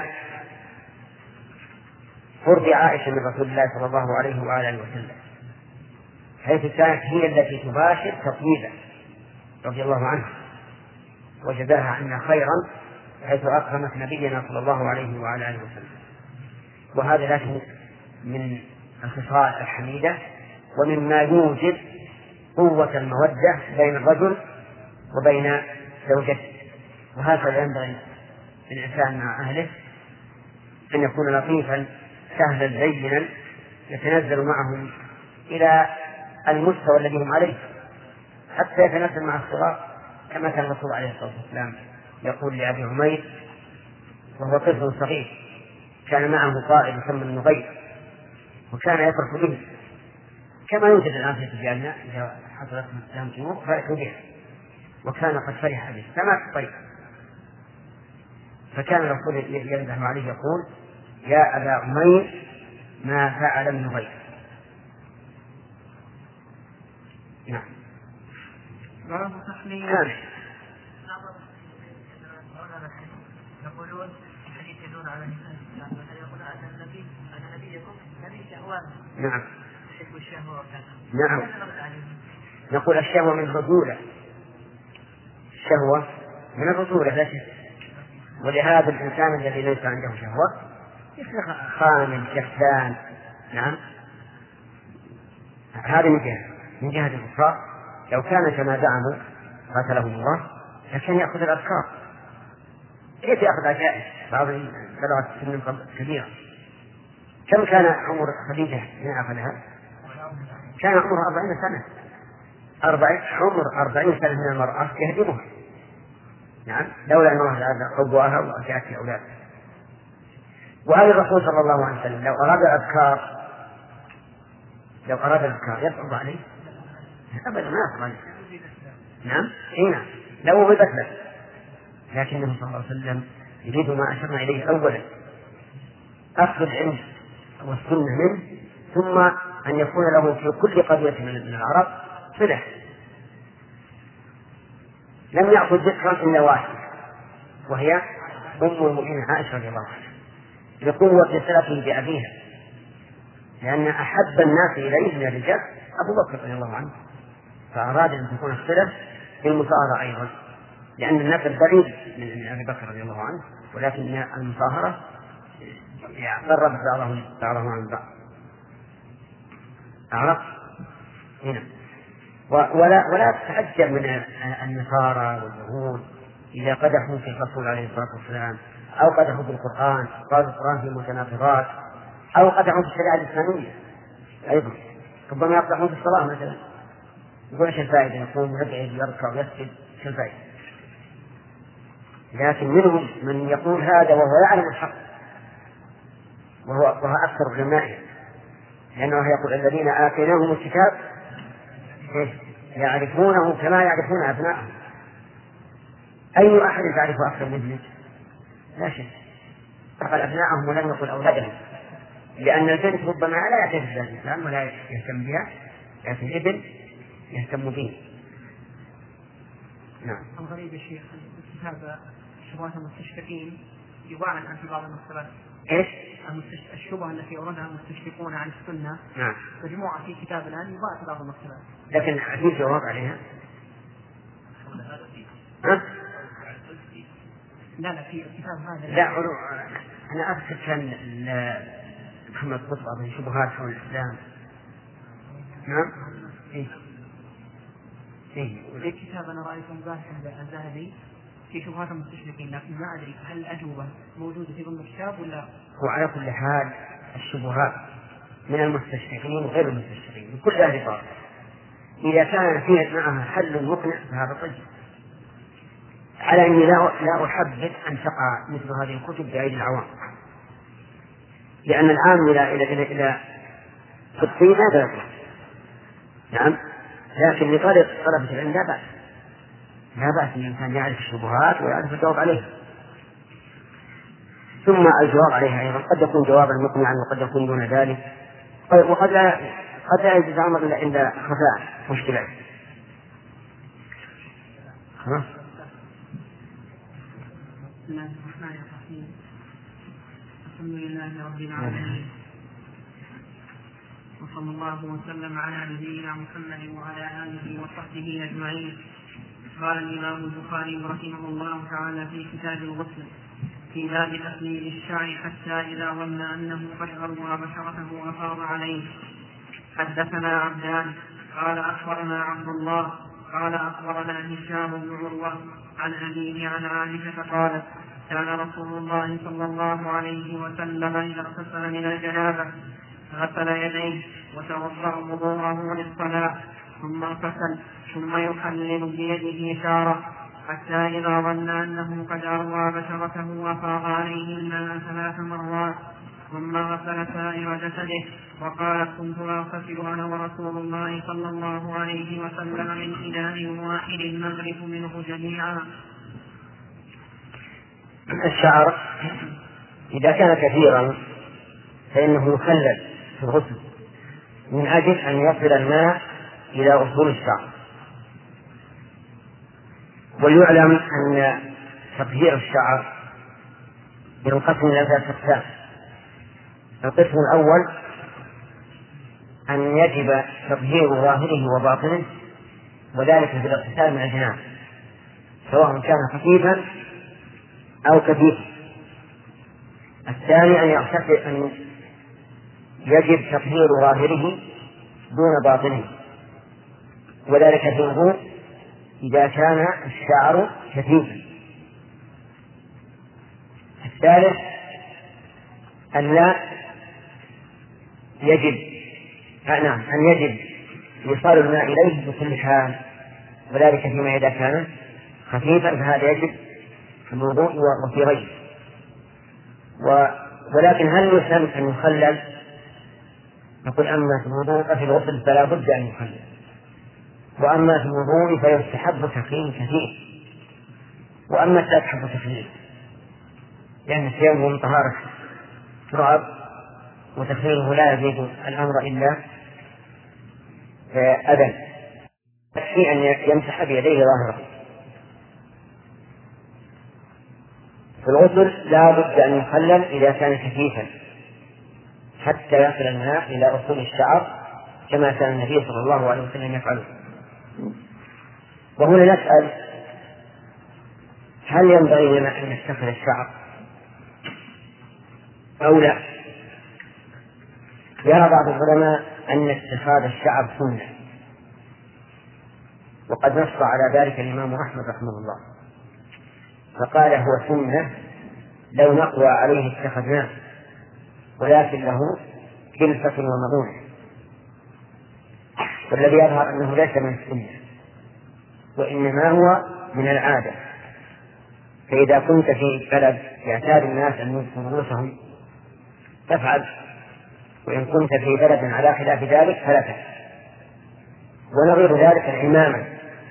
قرب عائشة من رسول الله صلى الله عليه وآله وسلم، حيث كانت هي التي تباشر تطيبه رضي الله عنها وجزاها عنا خيرا، حيث أكرمت نبينا صلى الله عليه وآله وسلم. وهذا لا شك من الخصال الحميدة ومما يوجد قوة المودة بين الرجل وبين زوجته، وهكذا ينبغي الإنسان مع أهله أن يكون لطيفا سهلا لينا يتنزل معهم إلى المستوى الذي هم عليه، حتى يتنزل مع الصغار، كما كان الرسول عليه الصلاة والسلام يقول لأبي عمير وهو طفل صغير كان معه قائد يسمى النغير وكان يفرح به، كما يوجد الآن في سجاننا إذا حصلت لهم أمور فرحوا بها، وكان قد فرح به كما الطير. فكان الرسول يمدح عليه يقول يا أبا عمير ما فعل النغير. نعم. باب تحليل يقولون حديث يدور على يقول أن نبيكم نبي شهوان. نعم. يحب الشهوة وكذا. نعم. نقول الشهوة من الرجولة، الشهوة من الرجولة لا شك، ولهذا الإنسان الذي ليس عنده شهوة يصير خامل كسلان. نعم. هذا من جهة الكفار لو كان كما زعموا قاتلهم الله لكان يأخذ الأذكار. كيف يأخذ عجائز؟ بعض بلغت سن كبيرة. كم كان عمر خديجة حين أخذها؟ كان عمرها 40 سنة. عمر 40 سنة من المرأة يهدمها. نعم. لولا أن الله تعالى حبها وأتت في أولادها. وهذا الرسول صلى الله عليه وسلم لو أراد الأذكار يصعب عليه؟ أبدا ما يصعب عليه. نعم. نعم. لو وضبت له، لكنه صلى الله عليه وسلم يريد ما أشرنا إليه أولا أخذ العلم والسنة منه، ثم أن يكون له في كل قضية من العرب صلة. لم يأخذ ذكرا إلا واحدة وهي أم المؤمنين عائشة رضي الله عنها بقوة صلته بأبيها، لأن أحب الناس إليه من الرجال أبو بكر رضي الله عنه، فأراد أن تكون الصلة بالمصاهرة أيضا، لأن النسب بعيد من أبي بكر رضي الله عنه، ولكن المصاهرة قربت بعضهم عن بعض. أعرف هنا. ولا تتعجب من النصارى واليهود إذا قدحوا في الرسول عليه الصلاة والسلام، أو قدحوا بالقرآن، قالوا القرآن في متناقضات، أو قدحوا في الشريعة الإسلامية أيضا. ربما يقدحون في الصلاة مثلا، يقول ايش الفائدة؟ يقوم يدعي يركع ويسجد، ايش الفائدة؟ لكن منهم من يقول هذا وهو يعلم الحق وهو أكثر علمائه، لأنه يقول الذين آتيناهم الكتاب يعرفونه كما يعرفون أبناءهم. أي أحد يعرف أكثر منه؟ لا شك. فقال أبناءهم ولم يقل أولادهم، لأن البنت ربما لا يعترف بها الإسلام ولا يهتم بها، لكن الابن يهتم به. نعم. الغريب يا شيخ كتاب شبهات المستشرقين يباعد في بعض المسألات. إيش؟ الشبهة التي أوردها المستشرقون عن السنة. نعم. مجموعة في كتاب الآن يباع في بعض المسألات. لكن في جواب عليها؟ لا في الكتاب هذا. لا أنا أذكر كان محمد قطب من شبهات حول الإسلام. نعم. في كتاب أنا رأيته مباحث الذهبي في شبهات المستشرقين، لكن ما أدري هل الأجوبة موجودة في ضمن الكتاب ولا. هو على كل حال الشبهات من المستشرقين وغير المستشرقين بكل أهل باطل، إذا كان فيه معها حل مقنع فهذا طيب، على أني لا أحبذ أن تقع مثل هذه الكتب بأيدي العوام، لأن العام إلى الطين لا بأس. نعم. لكن لطالب طلبة العلم لا بأس أن الإنسان يعرف الشبهات ويعرف الجواب عليها. ثم الجواب عليها أيضا قد يكون جوابا مقنعا وقد يكون دون ذلك، وقد لا يجوز الأمر إلا عند خفاء مشكلات. بسم الله الرحمن الرحيم. الحمد لله رب العالمين، وصلى الله وسلم على نبينا محمد وعلى آله وصحبه أجمعين. قال الإمام البخاري رحمه الله تعالى في كتاب الغسل في باب تخليل الشعر حتى إذا ظن أنه قد غرى بشرته أفاض عليه. حدثنا عبدان قال أخبرنا عبد الله قال أخبرنا هشام بن عروة عن أبيه عن عائشة قالت كان رسول الله صلى الله عليه وسلم إذا اغتسل من الجنابة غسل يديه وتوضأ وضوءه للصلاة ثم اغتسل ثم يحلل بيده شعره حتى إذا ظن أنه قد أروى بشرته وأفاض عليه الماء 3 مرات ثم غسل سائر جسده. وقالت كنت أغتسل أنا ورسول الله صلى الله عليه وسلم من إناء واحد نغرف منه جميعا. الشعر إذا كان كثيرا فإنه يخلل في الغسل من أجل أن يصل الماء إلى أصول الشعر. وليعلم أن تطهير الشعر ينقسم إلى 3 أقسام. القسم الأول أن يجب تطهير ظاهره وباطنه، وذلك في الاغتسال من الجنابة سواء كان خفيفا أو كثيفا. الثاني أن يجب تطهير ظاهره دون باطنه، وذلك في الوضوء إذا كان الشعر كثيفا. الثالث أن يجب إيصال الماء إليه بكل حال، وذلك فيما إذا كان خفيفا فهذا يجب في الوضوء وفي غيره. ولكن هل يسلم أن يخلل؟ نقول أما في الوضوء في الغسل فلا بد أن يخلل، وأما في الوضوء فيستحب تخليل كثير، وأما لا تحب تخليل لأن الثياب من طهارة تراب وتخليله لا يزيد الأمر إلا أذى، يكفي أن يمسح بيديه ظاهره. في الغسل لا بد أن يخلل إذا كان كثيفا حتى يصل الماء إلى أصول الشعر كما كان النبي صلى الله عليه وسلم يفعله. وهنا نسأل هل ينبغي لنا أن نستخدم الشعر أو لا؟ يرى بعض العلماء أن اتخاذ الشعر سنة، وقد نص على ذلك الإمام أحمد رحمه الله فقال هو سنة لو نقوى عليه اتخذناه، ولكن له كلفة ومظونة. والذي يظهر أنه ليس من السنة وإنما هو من العادة. فإذا كنت في بلد يعتاد الناس أن ينصفوا رؤوسهم تفعل، وإن كنت في بلد على خلاف ذلك فلا تفعل. ونظير ذلك العمامة،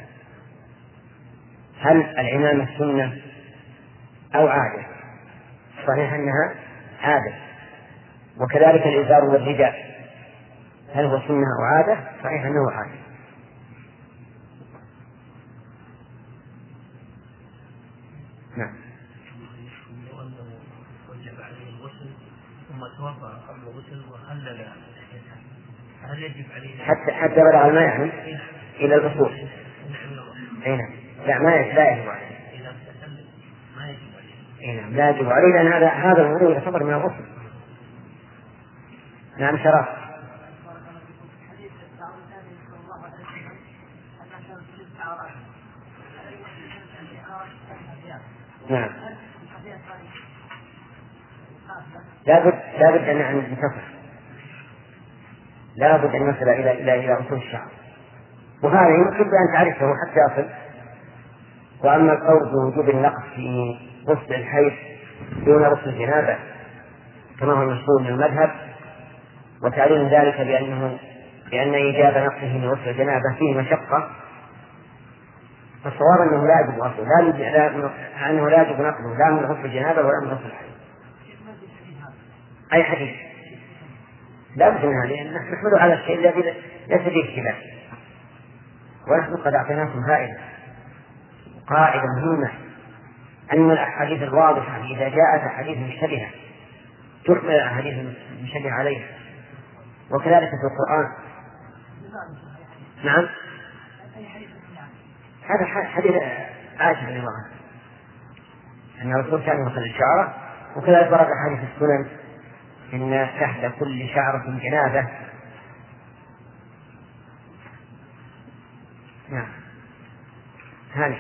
هل العمامة سنة أو عادة؟ صحيح أنها عادة. وكذلك الإزار والرداء، هل هو سنة أو عادة؟ صحيح أنه عادة. نعم. لو أنه وجب عليه الغسل ثم توضأ قبل الغسل وخلل، هل يجب عليه حتى بلغ الماء يعني إلى الوصول؟ نعم. لا ما يجب عليه. ما يجب عليه. نعم لا يجب عليه، لأن هذا الوضوء يعتبر من الغسل. نعم شرف. نعم لابد أن ننتصر، لابد أن نصل إلى أصول الشعر، وهذا يمكن أن تعرفه حتى يصل. وأما القول بوجوب النقص في غسل الحيض دون غسل الجنابة كما هو المشهور من المذهب، وتعليل ذلك بأن إيجاب نقصه من غسل الجنابة فيه مشقة، فالصواب أنه لا يجب غسله، أنه لا يجب نقله لا من غسل الجنابة ولا من غسل الحيض. أي حديث لا بد من هذه، نحمل على الشيء الذي ليس فيه خلاف. ونحن قد أعطيناكم قاعدة مهمة، أن الأحاديث الواضحة إذا جاءت أحاديث مشتبهة تحمل الأحاديث المشتبهة عليها، وكذلك في القرآن. نعم هذا حديث عائشة رضي الله عنها أن الرسول كان يغسل الشعر، وكذلك ورد حديث السنن إن تحت كل شعرة جنابة. نعم هذا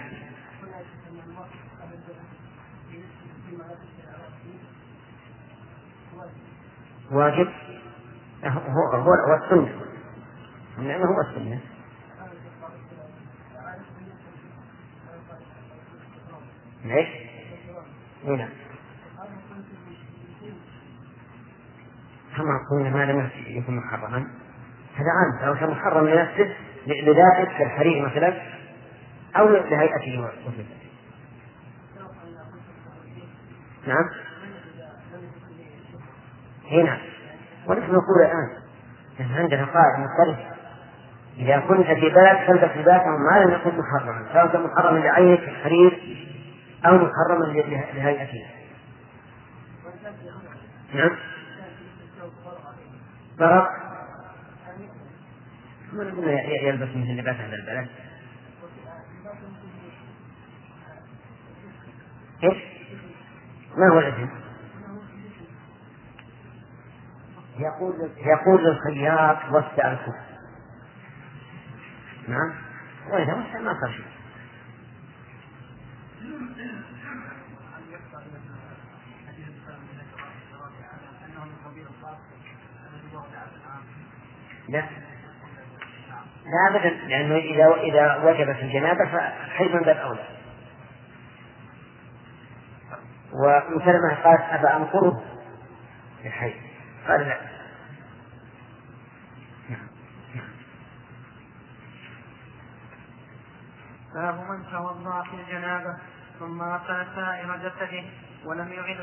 واجب، هو السنة، إنما هو السنة. ليش؟ هنا كما قلنا ما لم يكن محرما، هذا عام. لو كان محرم لنفسه لذاتك كالحرير مثلا أو لهيئته وصفته. نعم هنا ونحن نقول الآن عندنا قاعدة مختلفة، إذا كنت في بلد فالبس لباسا ما لم يكن محرما، سواء كان محرما لعينك كالحرير أو محرما لهيئته. نعم ضرب من يلبس مثل لباس هذا البلد. إيش؟ ما هو الإذن؟ يقول للخياط وسع الكف. نعم وإذا وسع ما صار شيء. لا أبدا، لأنه إذا وجبت الجنابة فحيث من باب أولى. ومسلمة قالت أبا أنقره الحي، قال لا. باب من توضأ في الجنابة ثم غسل سائر جسده ولم يعد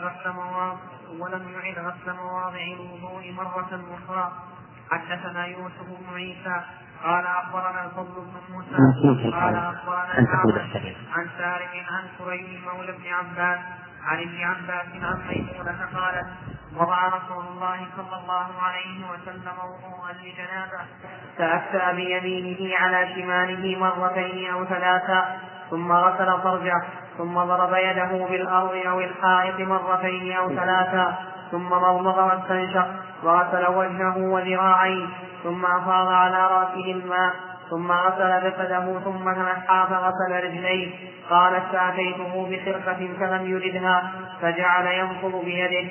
غسل مواضع الوضوء مرة أخرى. حدثنا يوسف بن عيسى قال أخبرنا الفضل بن موسى قال أخبرنا الأعمش عن سالم عن كريم مولى بن عباس عن ابن عباس عن ميمونة قالت وضع رسول الله صلى الله عليه وسلم وضوءا لجنابه فأفتى بيمينه على شماله مرتين أو ثلاثا ثم غسل فرجه ثم ضرب يده بالأرض أو الحائط مرتين أو ثلاثا ثم مضمض واستنشق وغسل وجهه وذراعيه ثم أفاض على رأسه الماء ثم غسل جسده ثم تنحى فغسل رجليه. قالت فأتيته بخرقة فلم يردها فجعل ينفض بيده.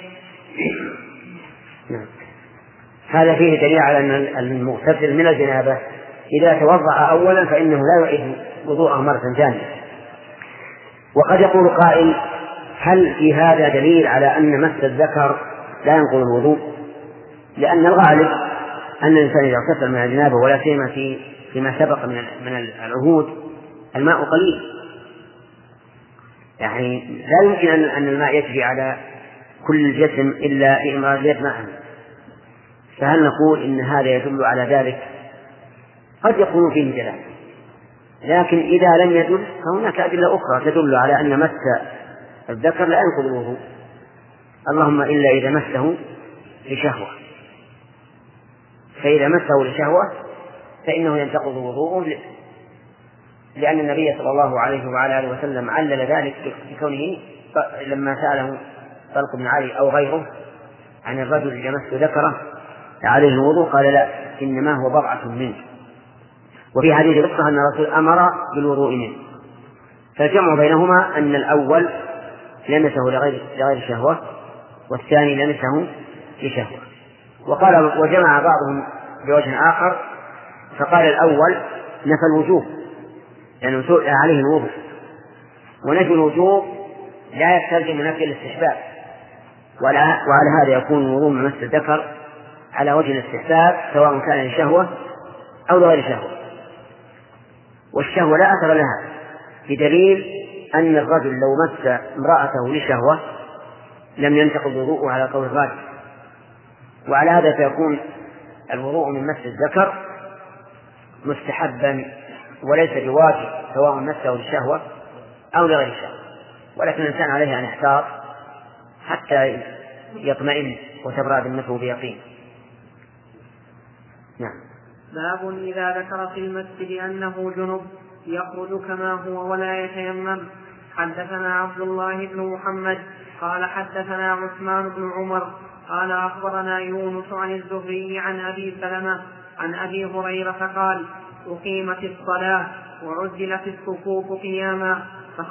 هذا فيه دليل على أن المغتسل من الجنابة إذا توضأ أولا فإنه لا يعيد وضوءه مرة ثانية. وقد يقول قائل هل في هذا دليل على أن مس الذكر لا ينقض الوضوء، لأن الغالب أن الإنسان إذا اغتسل من الجنابة ولا سيما فيما سبق من العهود الماء قليل، يعني لا يمكن أن الماء يجري على كل الجسم إلا في إمرارية ماء. فهل نقول إن هذا يدل على ذلك؟ قد يكون فيه دلالة، لكن إذا لم يدل فهناك أدلة أخرى تدل على أن مس الذكر لا ينقض الوضوء، اللهم إلا إذا مسه لشهوة، فإذا مسه لشهوة فإنه ينتقض وضوءه، لأن النبي صلى الله عليه وعلى آله وسلم علل ذلك بكونه لما سأله طلق بن علي أو غيره عن الرجل إذا مس ذكره عليه الوضوء قال لا، إنما هو بضعة منه. وفي حديث قصة أن الرسول أمر بالوضوء منه، فالجمع بينهما أن الأول لمسه لغير شهوة والثاني لمسه لشهوة. وجمع بعضهم بوجه آخر فقال الأول نفى الوجوب لأنه سئل عليه الوضوء، ونفي الوجوب لا يستلزم نفي الاستحباب، وعلى هذا يكون الوضوء من مس الذكر على وجه الاستحباب سواء كان لشهوة أو لغير شهوة. والشهوة لا أثر لها، بدليل أن الرجل لو مس امرأته لشهوة لم ينتقض وضوءه على قول الراجح، وعلى هذا فيكون الوضوء من مس الذكر مستحبا وليس بواجب سواء مسه للشهوة أو لغير الشهوة، ولكن الإنسان عليه أن يحتاط حتى يطمئن وتبرأ ذمته بيقين. نعم. باب إذا ذكر في المسجد أنه جنب يخرج كما هو ولا يتيمم. حدثنا عبد الله بن محمد قال حدثنا عثمان بن عمر قال أخبرنا يونس عن الزهري عن أبي سلمة عن أبي هريرة قال أقيمت الصلاة وعجلت الصفوف قياما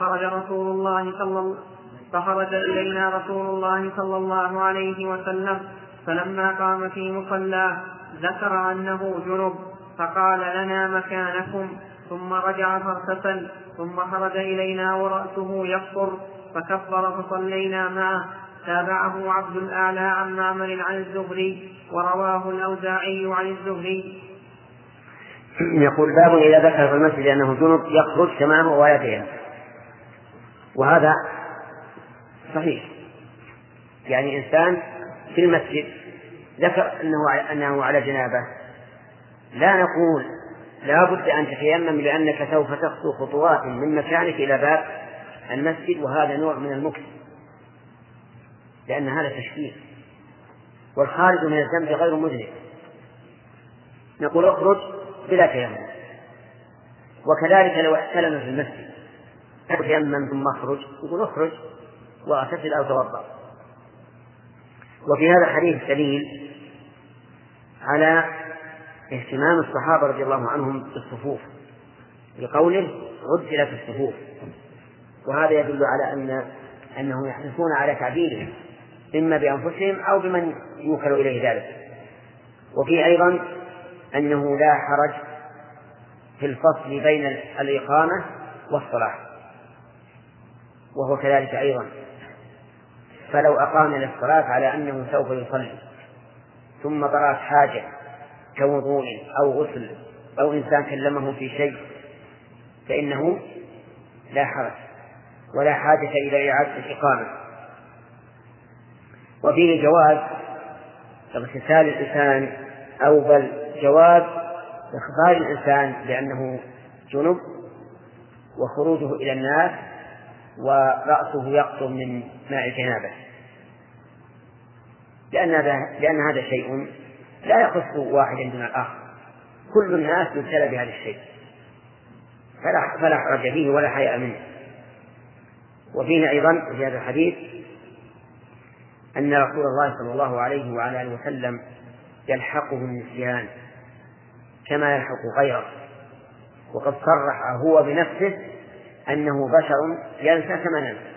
فخرج إلينا رسول الله صلى الله عليه وسلم، فلما قام في مصلاه ذكر أنه جنب فقال لنا مكانكم، ثم رجع فاغتسل، ثم خرج إلينا ورأسه يقطر فكبر فصلينا معه. تابعه عبد الأعلى عن معمر عن الزهري، ورواه الأوزاعي عن الزهري. يقول باب إذا ذكر في المسجد أنه جنب يخرج كما هو ويتيمم، وهذا صحيح، يعني إنسان في المسجد ذكر أنه على جنابه، لا نقول لا بد أن تتيمم لأنك سوف تخطو خطوات من مكانك إلى باب المسجد، وهذا نوع من المكس، لأن هذا تشكيل، والخارج من الذنب غير مذنب. نقول اخرج بلا تيمم. وكذلك لو احتلم في المسجد تيمم ثم اخرج، يقول اخرج واغتسل أو توضأ. وفي هذا الحديث دليل على اهتمام الصحابة رضي الله عنهم بالصفوف بقوله عجلت الصفوف، وهذا يدل على أنهم يحرصون على تعديله إما بأنفسهم أو بمن يوكل إليه ذلك. وفي أيضا أنه لا حرج في الفصل بين الإقامة والصلاة، وهو كذلك أيضا، فلو أقام للصلاة على أنه سوف يصلي ثم طرأت حاجة كوضوء أو غسل أو إنسان كلمه في شيء فإنه لا حرج ولا حاجة إلى إعادة الإقامة. وفيه جواز اغتسال الإنسان أو بل جواز إخبار الإنسان بأنه جنب وخروجه إلى الناس ورأسه يقطر من ماء الجنابة، لأن هذا شيء لا يخص واحدا دون الآخر، كل الناس يبتلى بهذا الشيء فلا حرج فيه ولا حياء منه. وفيه أيضا في هذا الحديث أن رسول الله صلى الله عليه وعلى آله وسلم يلحقه النسيان كما يلحق غيره، وقد صرح هو بنفسه أنه بشر ينسى كما ننسى،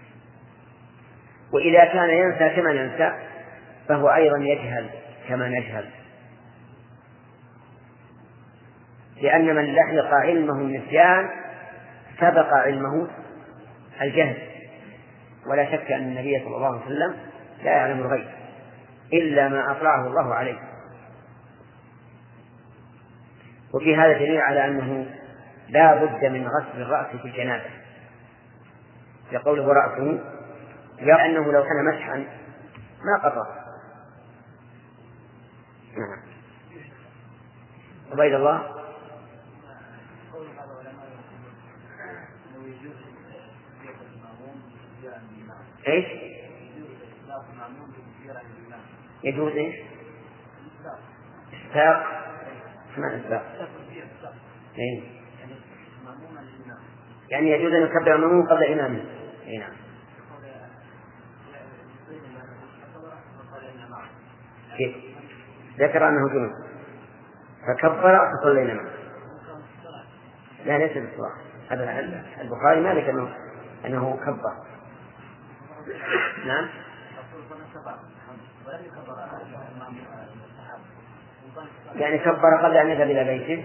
وإذا كان ينسى كما ننسى فهو أيضا يجهل كما نجهل، لأن من لحق علمه النسيان سبق علمه الجهل، ولا شك أن النبي صلى الله عليه وسلم لا يعلم الغيب إلا ما أطلعه الله عليه. وفي هذا دليل على أنه لا بد من غسل الرأس في الجنابة، لقوله رأسه، لأنه لو كان مسحا ما قطع. نعم. عبيد الله. ايش؟ يجوز ايش؟ إسباق. ما إسباق؟ إيه؟ يعني يجوز أن يكبر المأموم قبل إمامه. إيه نعم. كيف؟ ذكر أنه جنوب فكبر فصلينا معه. لا ليس بالصلاة. هذا البخاري ما ذكر أنه كبر. نعم. يعني كبر قبل أن يذهب إلى بيته.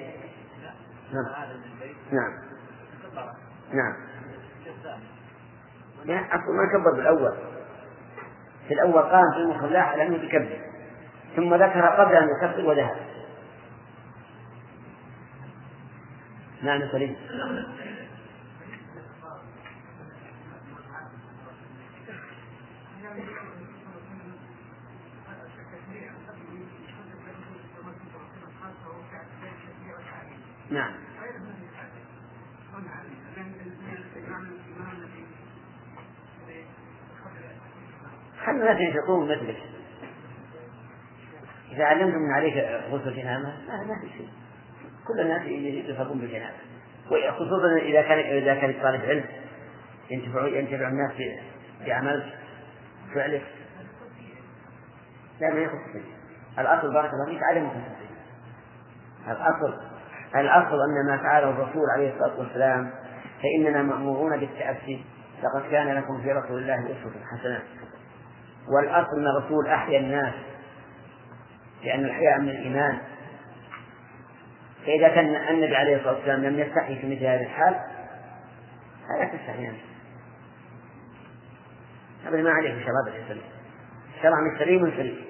نعم. نعم. يعني أصلا ما كبر بالأول. في الأول قام في المصلى على أنه يكبر، ثم ذكر قبل أن يكبر وذهب. نعم سليم. نعم. خلنا الناس ينشطون مثلك. إذا علمتم من عليك غسل جنابة ما في شيء. كل الناس يصابون بالجنابة، وخصوصا إذا كان طالب علم ينتفع الناس بعمل فعله. لا ما يخص. الأصل بارك الله فيك عدم الخصوصية. الأصل أن ما فعله الرسول عليه الصلاة والسلام فإننا مأمورون بالتأسي. لقد كان لكم في رسول الله أسوة حسنة. والأصل أن الرسول أحيا الناس، لأن الحياء من الإيمان. فإذا كان النبي عليه الصلاة والسلام لم يستحي في مثل هذه الحال فلا تستحي أنت. أبدا ما عليه شباب الإسلام. الشرع من سليم سليم.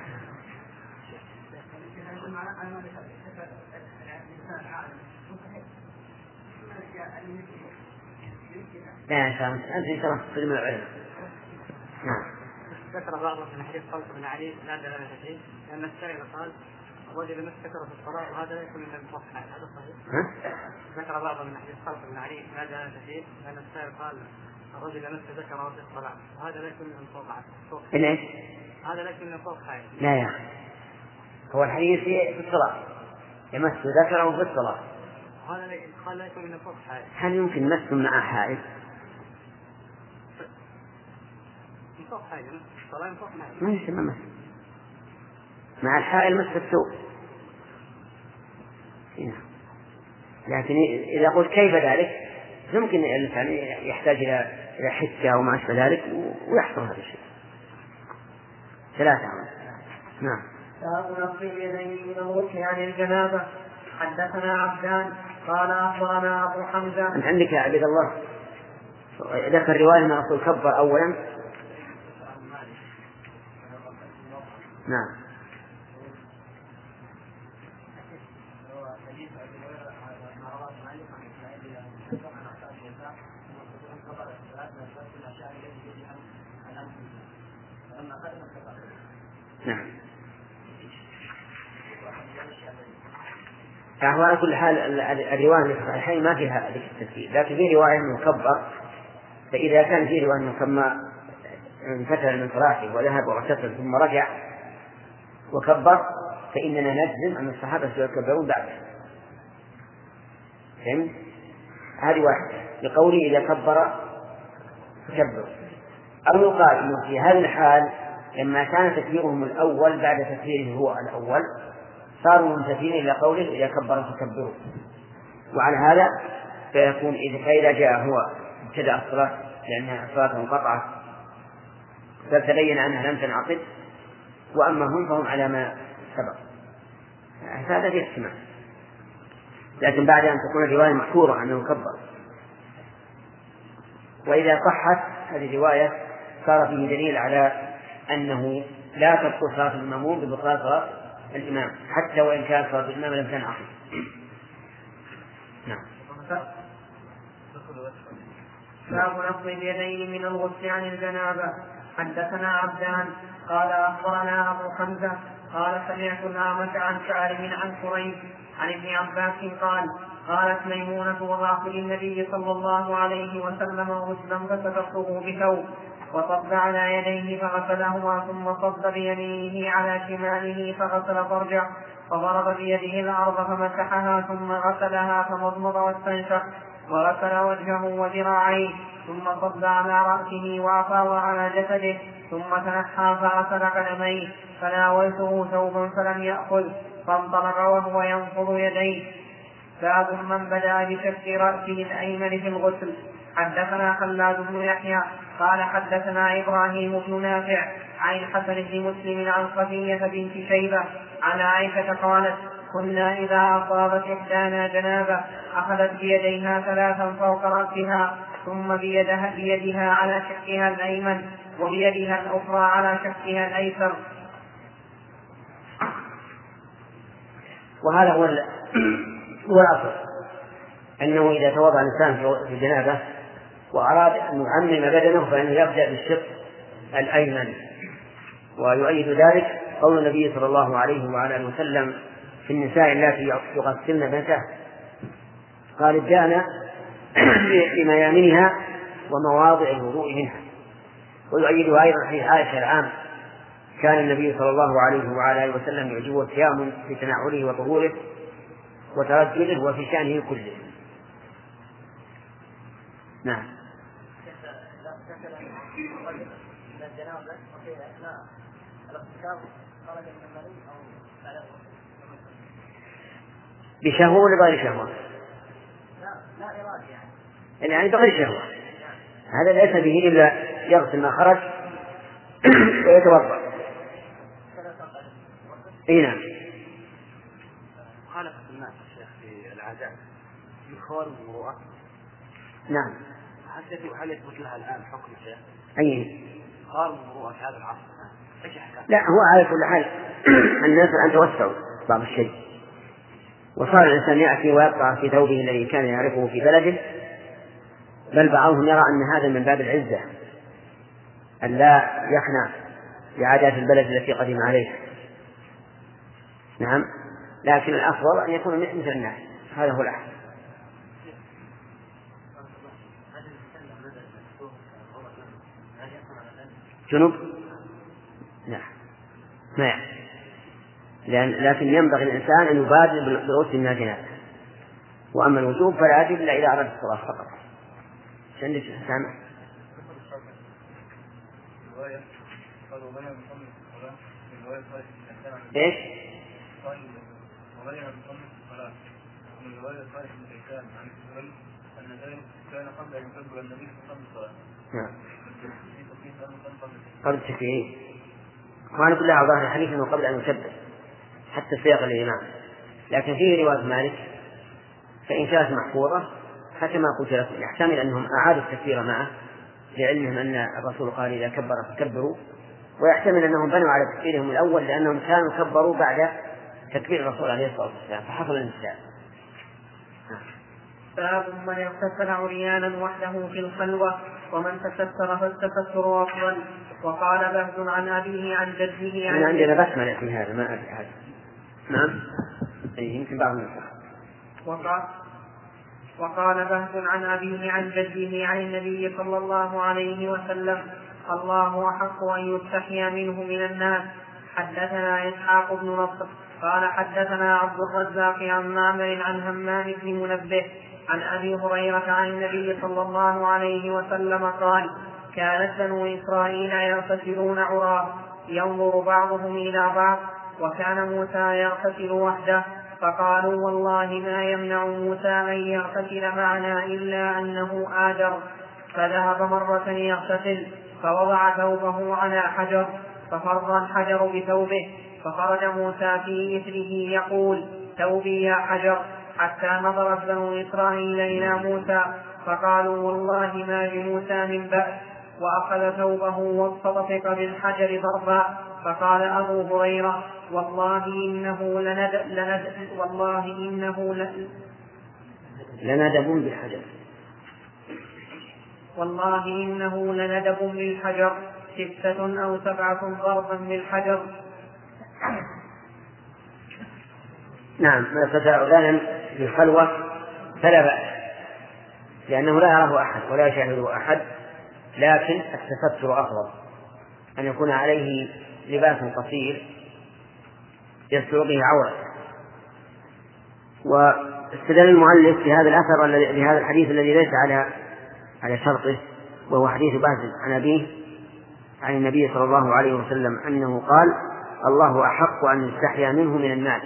لا إن شاء الله أنت إن شاء الله تسلم العلم. نعم. ذكر بعض من حديث طلق بن علي لا دلالة فيه، لأن السائل قال الرجل ما استكر في الصلاة وهذا لا يكون من المصحح. هذا صحيح؟ ذكر بعض من حديث طلق بن علي لا دلالة فيه، لأن السائل قال الرجل ما ذكره في الصلاة وهذا لا يكون من فوق حائل. ليش؟ هذا لا يكون من فوق حائل. لا يا أخي، هو الحديث في الصلاة يمس ذكره في الصلاة. هذا قال لا يكون من فوق حائل. هل يمكن مس مع حائل؟ من فوق حائل. الصلاة من فوق حائل. ما يسمى مس مع الحائل مس الثوب. لكن إذا قلت كيف ذلك يمكن الإنسان يحتاج إلى حكة أو ما أشبه ذلك ويحصل هذا الشيء. 3. نعم. باب نصب اليدين من الغسل عن الجنابة. حدثنا عبدان قال أخبرنا أبو حمزة. أنت عندك يا عبد الله ذكر رواية أن الرسول كبر أولا. نعم. نعم. فهو على كل حال الرواية في الصحيحين ما فيها ذكر التكبير، لكن في رواية أنه كبر. فإذا كان في رواية أنه كما انفتل من صلاته وذهب واغتسل ثم رجع وكبر فإننا نجزم أن الصحابة سيكبرون بعده. فهمت؟ هذه واحدة لقوله إذا كبر فكبر. أو يقال إنه في هذه الحال لما كان تكبيرهم الأول بعد تكبيره هو الأول صاروا منتفين إلى قوله إذا كبر فكبروا. وعلى هذا فيكون فإذا جاء هو ابتدأ الصلاة لأنها صلاة انقطعت فتبين أنها لم تنعقد، وأما هم فهم على ما سبق. هذا في احتمال، لكن بعد أن تكون الرواية مشهورة أنه كبر. وإذا صحت هذه الرواية صار فيه دليل على أنه لا تبطل صلاة المأموم ببطلان صلاة الإمام حتى وإن كانت صلاة الإمام لم تنعقد. نعم. باب نصب اليدين من الغسل عن الجنابة. حدثنا عبدان قال أخبرنا أبو حمزة قال سمعت الأعمش عن سالم عن قريب عن ابن عباس قال قالت ميمونة وضعت للنبي صلى الله عليه وسلم غسلا فستفرغه بثوب وصب على يديه فغسلهما ثم صب بيمينه على شماله فغسل فرجه فضرب بيده الأرض فمسحها ثم غسلها فمضمض واستنشق وغسل وجهه وذراعيه ثم صب على رأسه وأفاض على جسده ثم تنحى فغسل قدميه فناولته ثوبا فلم يأخذ فانطلق وهو ينفض يديه. باب من بدأ بشق رأسه الأيمن في الغسل. حدثنا خلاد بن يحيى قال حدثنا إبراهيم بن نافع عن الحسن بن مسلم عن صفية بنت شيبة عن عائشة قالت كنا إذا أصابت إحدانا جنابة أخذت بيديها ثلاثا فوق رأسها ثم بيدها على شقها الأيمن وبيدها الأخرى على شقها الأيسر. وهذا هو الأصل، أنه إذا توضأ الإنسان في الجنابة وأراد أن يعمم بدنه فإنه يبدأ بالشق الأيمن. ويؤيد ذلك قول النبي صلى الله عليه وعلى آله وسلم في النساء التي يغسلن بنته قال ابدأنا بميامنها ومواضع الوضوء منها. ويؤيد أيضا حديث عائشة العام كان النبي صلى الله عليه وعلى آله وسلم يعجبه التيامن في تنعله وطهوره وترجله وفي شأنه كله. نعم. بشهوة ولا بغير شهوة؟ يعني بغير شهوة، هذا ليس به إلا يغسل ما خرج ويتوضأ. نعم. مخالفة الناس الشيخ في العادات يخوار المروءة. نعم. هل يثبت لها الآن حكم الشيخ؟ أي خوار المروءة في هذا العصر؟ لا، هو على كل حال الناس الآن توسعوا بعض الشيء، وصار الإنسان يأتي ويقطع في ثوبه الذي كان يعرفه في بلده، بل بعضهم يرى أن هذا من باب العزة أن لا يخنع بعادات البلد التي قدم عليها. نعم، لكن الأفضل أن يكون مثل الناس، هذا هو الأحسن. جنوب؟ لا، ما يعني. لكن ينبغي الإنسان أن يبادر بغسل من الجنابة، وأما الوجوب فلا يجب إلا إذا أراد الصلاة فقط. عندك سامع؟ إيش؟ قبل التكبير، وأنا كلها ظاهر الحديث أنه قبل أن يكبر حتى صيغ الإمام، لكن فيه رواية مالك فإن كانت محفوظة حتى ما قلت لكم يحتمل أنهم أعادوا التكبير معه لعلمهم أن الرسول قال إذا كبر فكبروا، ويحتمل أنهم بنوا على تكبيرهم الأول لأنهم كانوا كبروا بعد تكبير الرسول عليه الصلاة والسلام فحصل الانتهاء. باب من اغتسل عريانا وحده في الخلوة ومن تستر فالتستر أفضل. وقال بهز عن أبيه عن جده عن عندنا بسملة في هذا ما أدري هذا. نعم، يمكن بعض النسخ. وقال بهز عن أبيه عن جده عن النبي صلى الله عليه وسلم الله أحق أن يستحيا منه من الناس. حدثنا إسحاق بن نصر قال حدثنا عبد الرزاق عن معمر عن همام بن منبه عن أبي هريرة عن النبي صلى الله عليه وسلم قال كانت بنو إسرائيل يغتسلون عراه ينظر بعضهم إلى بعض وكان موسى يغتسل وحده فقالوا والله ما يمنع موسى أن يغتسل معنا إلا أنه آجر. فذهب مرة يغتسل فوضع ثوبه على حجر ففر الحجر بثوبه فخرج موسى في إثره يقول ثوبي يا حجر، حتى نظرت بنو إسرائيل إلى موسى فقالوا والله ما بموسى من بأس وأخذ ثوبه واستطفق بالحجر ضربا. فقال أبو هريرة: والله إنه لندب بالحجر. والله إنه لندب بالحجر 6 أو 7 ضربا بالحجر. نعم، فتعودان بالخلوة فلا بأس، لأنه لا يراه أحد ولا يشاهده أحد، لكن التستر أفضل، أن يكون عليه لباس قصير يستر به عورته. واستدل المؤلف بهذا الأثر بهذا الحديث الذي ليس على شرطه، وهو حديث بهز عن أبيه عن النبي صلى الله عليه وسلم أنه قال: الله أحق أن يستحيا منه من الناس.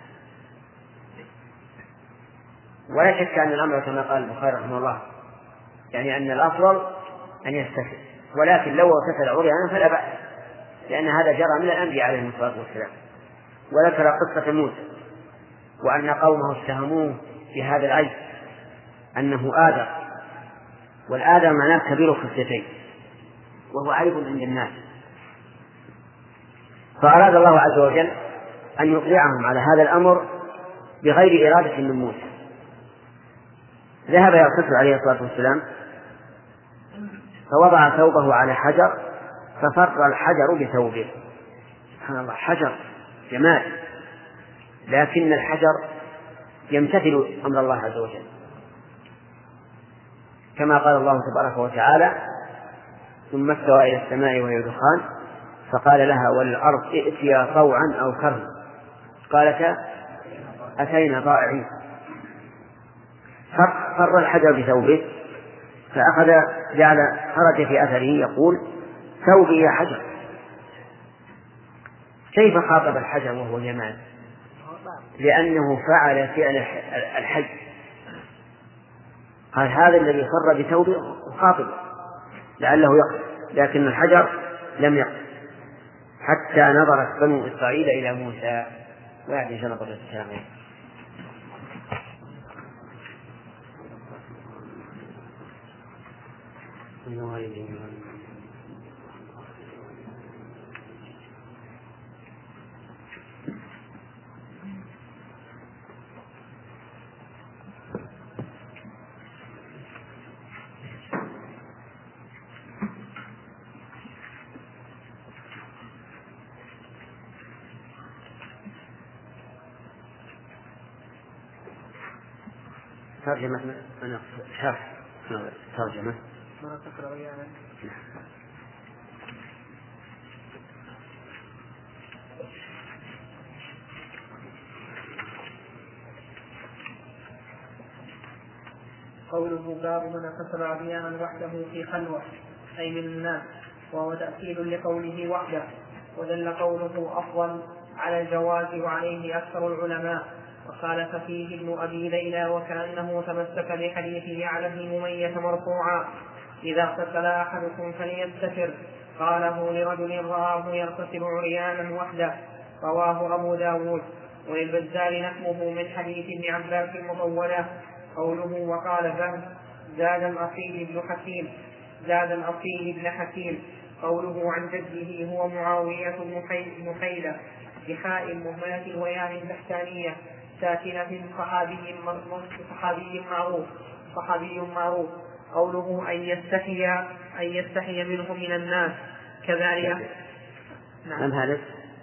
ولا شك أن الأمر كما قال البخاري رحمه الله، يعني أن الأفضل أن يستتر، ولكن لو اغتسل عريانا فلا بأس، لأن هذا جرى من الأنبياء عليهم الصلاة والسلام. وذكر قصة موسى وأن قومه اتهموه بهذا العيب أنه آدم، والآدم معناه كبير خصيتين، وهو عيب عند الناس. فأراد الله عز وجل أن يطلعهم على هذا الأمر بغير إرادة من موسى. ذهب يغتسل عليه الصلاة والسلام فوضع ثوبه على حجر ففر الحجر بثوبه. سبحان الله، حجر جمال، لكن الحجر يمتثل أمر الله عز وجل، كما قال الله تبارك وتعالى: ثم استوى إلى السماء وهي دخان فقال لها والأرض ائتيا طوعا أو كرها قالتا أتينا طائعين. فر الحجر بثوبه خرج في أثره يقول: ثوبي يا حجر. كيف خاطب الحجر وهو جمال؟ لأنه فعل فعل الحي، قال هذا الذي فر بثوبه خاطب لعله يقصد، لكن الحجر لم يقصد، حتى نظرت بنو إسرائيل إلى موسى. ويعني شنطة الكلام. ترجمة شرح ترجمة قوله: باب من اغتسل عريانا وحده في خلوة، أي من الناس، وهو تأكيد لقوله وحده. ودل قوله أفضل على الجواز، وعليه أكثر العلماء. وقال فيه ابن أبي ليلى وكأنه تمسك بحديث يعلى بن أمية مرفوعا: إذا اغتسل أحدكم فليستتر. قاله لرجل رآه يغتسل عريانا وحده، رواه أبو داود. وللبزار نحوه من حديث ابن عباس المطولة. قوله وقال بهز زاد الأصيل بن حكيم. قوله عن جده هو معاوية بن حيلة بحاء المهملة وياء التحتانية ساكنة صحابي معروف. قوله أن يستحي منه من الناس كذلك. نعم. هذا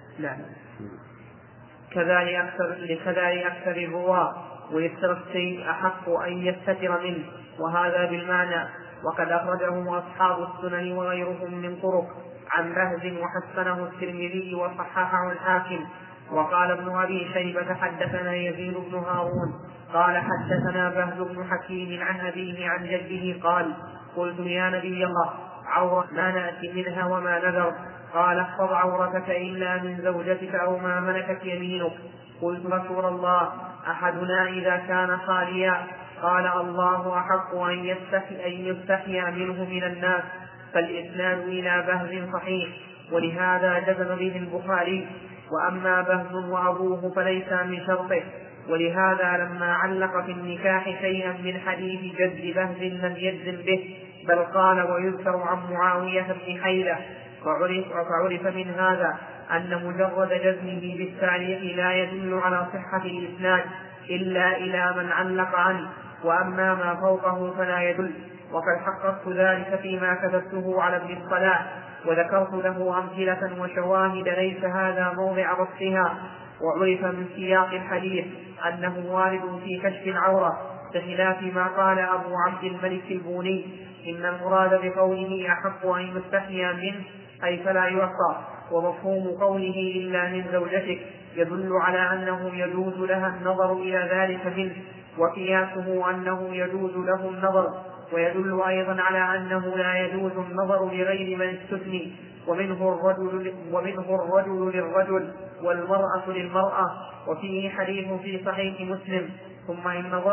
كذلك أكثر الرواة، ويستر الشيء أحق أن يستتر منه، وهذا بالمعنى. وقد أخرجه أصحاب السنن وغيرهم من طرق عن بهز وحسنه الترمذي وصححه الحاكم. وقال ابن أبي شيبة حدثنا يزيد بن هارون قال حدثنا بهز بن حكيم عن أبيه عن جده قال: قلت يا نبي الله، عورة ما نأتي منها وما نذر؟ قال: احفظ عورتك إلا من زوجتك أو ما ملكت يمينك. قلت رسول الله، أحدنا إذا كان خاليا؟ قال: الله أحق أن يستحيا منه من الناس. فالإسناد إلى بهز صحيح، ولهذا جزم به البخاري. وأما بهز وأبوه فليس من شرطه، ولهذا لما علق في النكاح شيئا من حديث جد بهز لم يجزم به، بل قال ويذكر عن معاوية بن حيدة. فعرف من هذا أن مجرد جزمه بالتعليق لا يدل على صحة الإسناد إلا إلى من علق عنه، وأما ما فوقه فلا يدل. وقد حققت ذلك فيما كتبته على ابن الصلاح، وذكرت له أمثلة وشواهد ليس هذا موضع بسطها. وعرف من سياق الحديث أنه وارد في كشف العورة، بخلاف ما قال أبو عبد الملك البوني إن المراد بقوله أحق أن يستحيا منه أي فلا يعصى، ومفهوم قوله إلا من زوجتك يدل على أنه يجوز لها النظر إلى ذلك منه، وقياسه أنه يجوز له النظر، ويدل أيضا على أنه لا يجوز النظر لغير من استثني، ومنه الرجل للرجل والمرأة للمرأة. وفيه حديث في صحيح مسلم ثم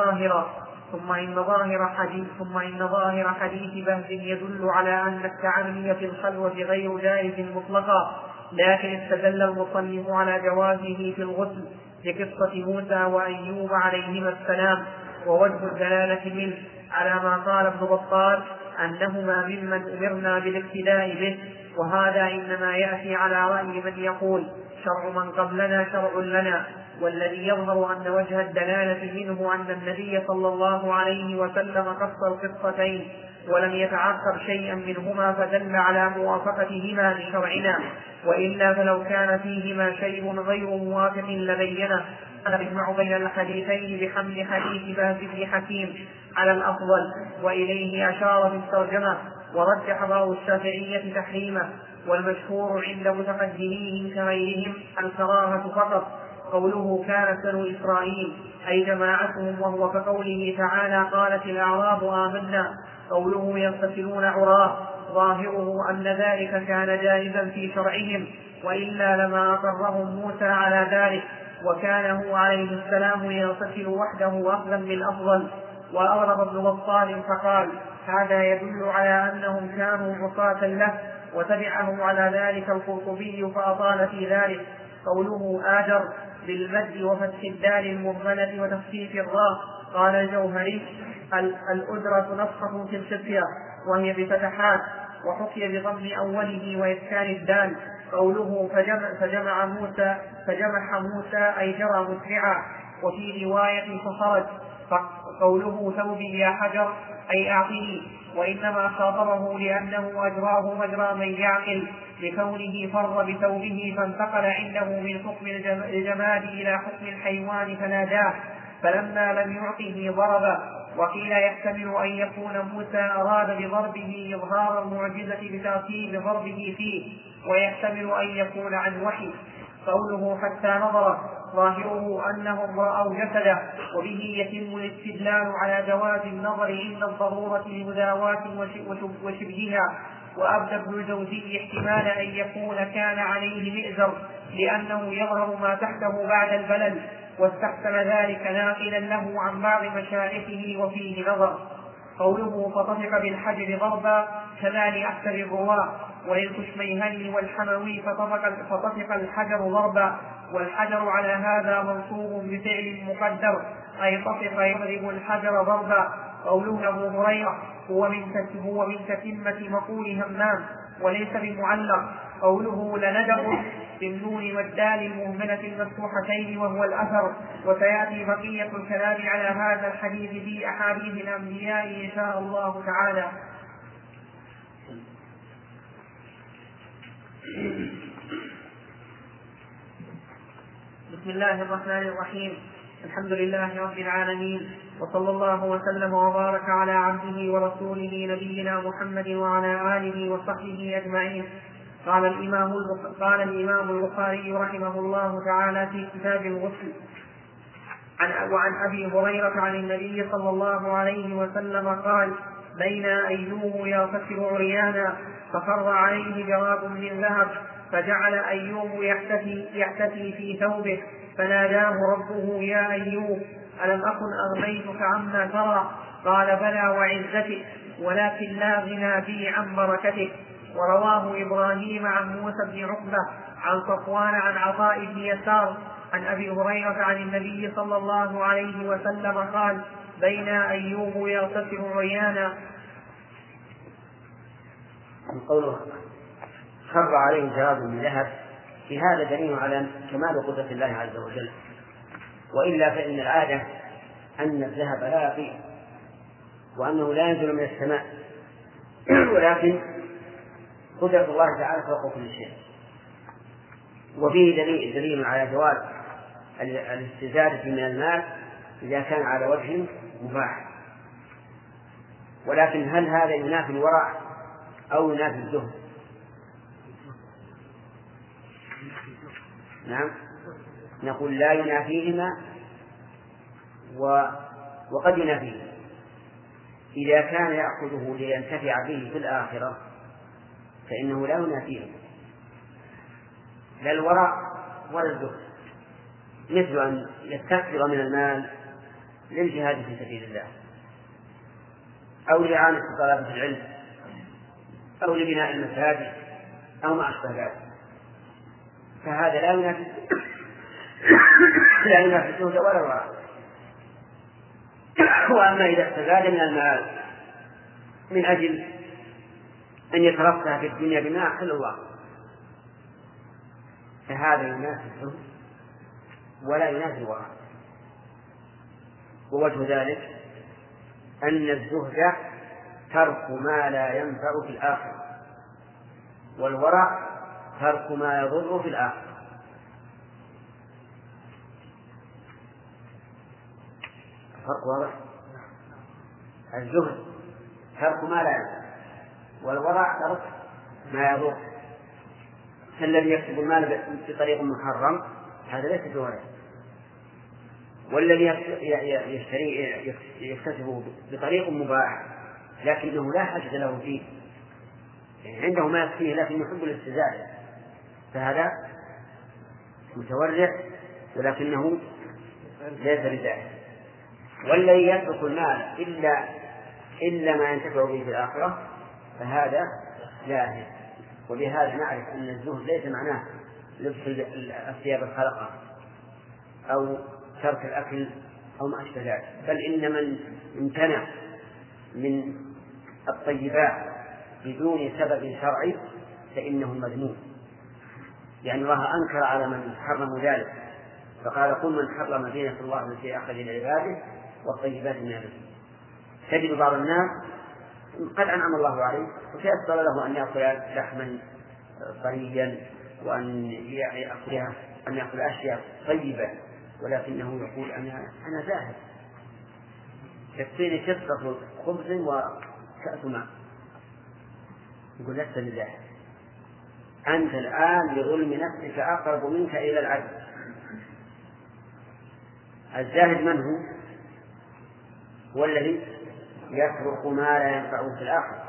إن ظاهر حديث بهز يدل على أن التعمي في الخلوة غير جائز مطلقا، لكن استدل المصنف على جوازه في الغسل لقصة موسى وأيوب عليهما السلام. ووجه الدلالة منه على ما قال ابن بطال أنهما ممن أمرنا بالاقتداء به، وهذا إنما يأتي على رأي من يقول شرع من قبلنا شرع لنا. والذي يظهر أن وجه الدلالة منه أن النبي صلى الله عليه وسلم قص القصتين ولم يتعقب شيئا منهما، فدل على موافقتهما لشرعنا، وإلا فلو كان فيهما شيء غير موافق لبينه. أنا أجمع بين الحديثين بحمل حديث بهز بن حكيم على الأفضل، وإليه أشار في الترجمة، ورجح بعض الشافعية تحريمه، والمشهور عند متقدميهم كغيرهم الكراهة فقط. قوله كانت بنو إسرائيل أي جماعتهم، وهو كقوله تعالى قالت الأعراب آمنا. قوله يغتسلون عراه ظاهره أن ذلك كان جائزا في شرعهم، وإلا لما أقرهم موسى على ذلك، وكان هو عليه السلام يغتسل وحده أفضل من أفضل. وأغرب ابن بطال فقال هذا يدل على أنهم كانوا عصاة له، وتبعه على ذلك القرطبي فأطال في ذلك. قوله آجر بالمد وفتح الدال المهملة وتخفيف الراء. قال الجوهري الأجرة نصحة في الشفية وهي بفتحات، وحكي بضم أوله وإسكان الدال. قوله فجمع موسى أي جرى مسرعا، وفي رواية فخرج. قوله ثوبي يا حجر أي أعطني، وإنما خاطبه لأنه أجراه مجرى من يعقل، لكونه فر بثوبه فانتقل عنده من حكم الجماد إلى حكم الحيوان فناداه، فلما لم يعطه ضرب. وقيل يحتمل أن يكون موسى أراد بضربه إظهار المعجزة بترتيب ضربه فيه، ويحتمل أن يكون عن وحي. قوله حتى نظر ظاهره أنهم رأوا جسده، وبه يتم الاستدلال على جواز النظر عند الضرورة لمداواة وشبهها. وأبدى ابن الجوزي احتمال أن يكون كان عليه مئزر لأنه يظهر ما تحته بعد البلل، واستحسن ذلك ناقلا له عن بعض مشايخه وفيه نظر. قوله فطفق بالحجر ضربا كما لأكثر الرواة، وللكشميهني والحموي فطفق الحجر ضربا، والحجر على هذا منصوب بفعل مقدر أي طفق يضرب الحجر ضربا. قوله أبو هريرة هو من تتمة مقول همام وليس بمعلق. قوله لندب بالنون والدال المهملة المفتوحتين وهو الأثر. وسيأتي بقية الكلام على هذا الحديث في أحاديث الأنبياء إن شاء الله تعالى. بسم الله الرحمن الرحيم. الحمد لله رب العالمين، وصلى الله وسلم وبارك على عبده ورسوله نبينا محمد وعلى آله وصحبه أجمعين. قال الإمام البخاري رحمه الله تعالى في كتاب الغسل: وعن أبي هريرة عن النبي صلى الله عليه وسلم قال: بين أيوب يغتسل عريانا فخر عليه جراب من ذهب، فجعل أيوب يحتفي في ثوبه، فناداه ربه: يا أيوب ألم أكن أغنيتك عما ترى؟ قال: بلى وعزتك، ولكن لا غنى بي عن بركتك. ورواه إبراهيم عن موسى بن عقبة عن صفوان عن عطاء بن يسار عن أبي هريرة عن النبي صلى الله عليه وسلم قال: بين أيوب يغتسل عريانا من قوله خر عليه جراد من ذهب، في هذا دليل على كمال قدرة الله عز وجل، وإلا فإن العادة أن الذهب لا يطير وأنه لا ينزل من السماء، ولكن قدرة الله تعالى فوق كل شيء. وفيه دليل على جواز الاستزادة من المال إذا كان على وجه مباح. ولكن هل هذا ينافي الورع أو ينافي الزهد؟ نعم، نقول لا ينافيهما وقد ينافيه. إذا كان يأخذه لينتفع به في الآخرة فإنه لا ينافيه لا الورع ولا الزهد، مثل أن يستكثر من المال للجهاد في سبيل الله أو لإعانة طلبة العلم أو لبناء المساجد أو ما أشبه ذلك، فهذا لا ينافي الزهد ولا الورع. وأما إذا استزاد من المال من أجل أن يترفه في الدنيا بما أحل الله فهذا ينافي الزهد ولا ينافي الورع. ووجه ذلك أن الزهد ترك ما لا ينفع في الآخرة، والورع ترك ما يضر في الآخرة. الفرق واضح؟ الزهد ترك ما لا ينفع، والورع ترك ما يضر. الذي يكسب المال بطريق محرم هذا ليس بورع، والذي يكتسبه بطريق مباح لكنه لا حاجة له فيه، يعني عنده ما يكفيه لكن يحب الاستزادة، فهذا متورع ولكنه ليس بذلك. والذي يترك المال إلا ما ينتفع به في الآخرة فهذا زاهد. وبهذا نعرف أن الزهد ليس معناه لبس الثياب الخلقة أو ترك الأكل أو ما أشبه ذلك، بل إن من امتنع من الطيبات بدون سبب شرعي فإنه مذموم، يعني الله أنكر على من حرم ذلك فقال قل من حرم زينة الله التي أخرج لعباده والطيبات من الرزق. تجد بعض الناس قد أنعم الله عليه وتيسر له أن يأكل لحما طريا وأن يأكل أشياء طيبة، ولكنه يقول أنا زاهد، يكفيني كسرة خبز وكأس ماء. يقول لست بزاهد، أنت الآن لظلم نفسك أقرب منك إلى العدل. الزاهد من هو الذي يترك ما لا ينفعه في الآخرة،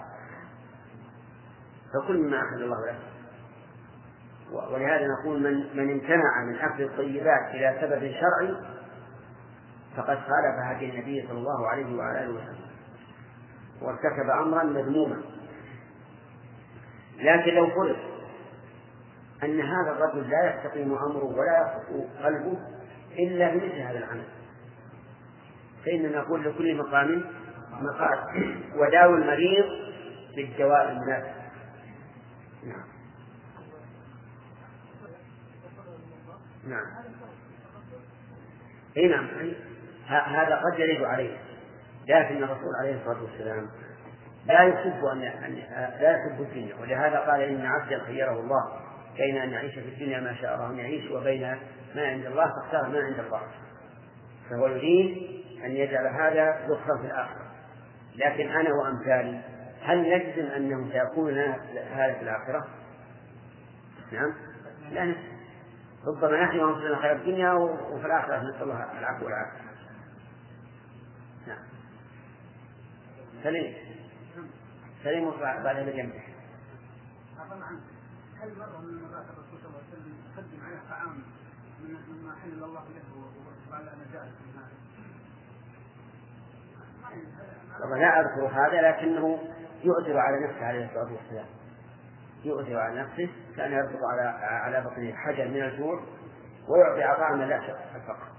فكل ما أخذ الله له. ولهذا نقول من امتنع من أكل الطيبات إلى سبب شرعي فقد خالف هدي النبي صلى الله عليه وعلى آله وسلم وارتكب أمرا مذموما. لكن لو فرض أن هذا الرجل لا يستقيم أمره ولا يخطئ قلبه إلا بمثل هذا العمل فإننا نقول لكل مقام مقال، وداوي المريض بالدواء المناسب. نعم. نعم. اي نعم، هذا قد يرد عليه، لكن الرسول عليه الصلاة والسلام لا يحب الدنيا، ولهذا قال إن عبدا خيره الله بين أن يعيش في الدنيا ما شاء الله أن يعيش وبين ما عند الله فاختار ما عند الله، فهو يريد أن يجعل هذا ذخرا في الآخرة. لكن أنا وأمثالي هل نجزم أنه سيكون لنا هذا في الآخرة؟ نعم، لا نجزم. ربما نحن وأنفسنا خير الدنيا وفي الآخرة نسأل الله العفو والعافية. نعم. سليم بعد هذا جنبه. هل مرة من مرات الرسول صلى الله عليه وسلم قدم عليه طعام مما حل الله له وقال أنا جائز من هذا؟ والله لا أذكر هذا، لكنه يؤثر على نفسه عليه الصلاة والسلام، يؤثر على نفسه كان يربط على بطنه حجر من الجوع ويعطي عطاء من لا شك الفقر.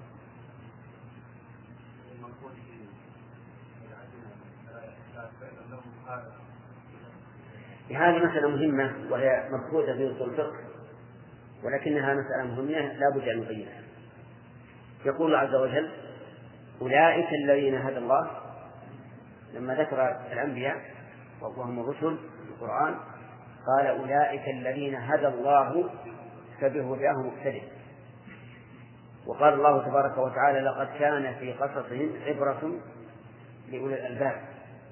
هذه مسألة مهمة وهي مبحوثة في أصول الفقه، ولكنها مسألة مهمة لا بد أن نبينها. يقول الله عز وجل: أولئك الذين هدى الله، لما ذكر الأنبياء وهم الرسل في القرآن قال: أولئك الذين هدى الله فبهداه مقتدٍ. وقال الله تبارك وتعالى: لقد كان في قصصهم عبرة لأولي الألباب.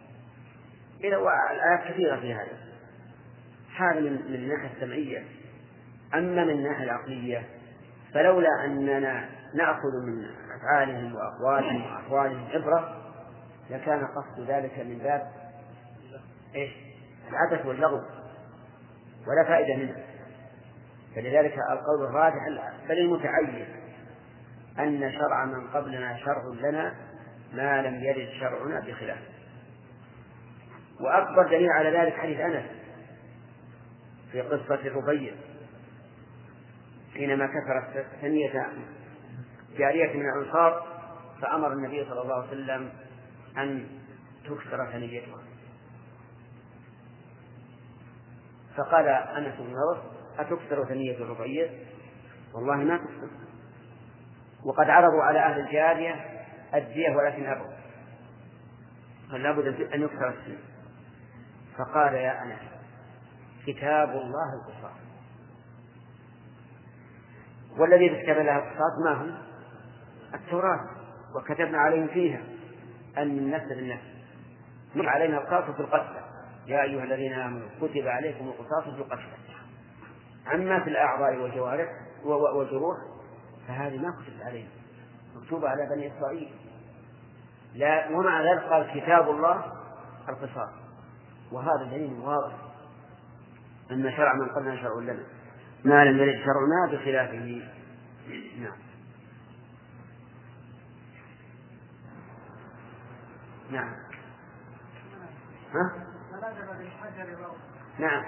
الآيات كثيرة في هذا من الناحية السمعية. أما من الناحية العقلية فلولا أننا نأخذ من أفعالهم وأقوالهم وأحوالهم عبرة لكان قصد ذلك من باب العبث واللغو ولا فائدة منه. فلذلك القول الراجح بل المتعين أن شرع من قبلنا شرع لنا ما لم يرد شرعنا بخلافه. وأكبر دليل على ذلك حديث أنس في قصة الربيع حينما كسرت ثنية جارية من الأنصار فأمر النبي صلى الله عليه وسلم أن تكسر ثنيتها، فقال أنس بن نضر: أتكسر ثنية الربيع؟ والله ما تكسر. وقد عرضوا على أهل الجارية الدية ولكن أبوا، فلا بد أن يكسر الثنية. فقال: يا أنس، كتاب الله القصاص، والذي كتب لها القصاص ما هم؟ التوراة، وكتبنا عليهم فيها أن النفس بالنفس، نكتب علينا القصاص في القتلى يا أيها الذين آمنوا كتب عليكم القصاص في القتلى. أما في الأعضاء والجوارح والجروح فهذه ما كتبت علينا، مكتوبة على بني إسرائيل. لا، ومع ذلك قال: كتاب الله القصاص. وهذا دليل واضح أن شرع من قبلنا شرع لنا ما لم يرد شرعنا بخلافه. نعم. نعم. ها؟ نعم.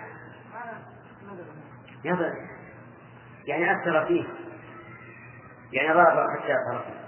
يعني أثر فيه، يعني غاب حتى أثر فيه.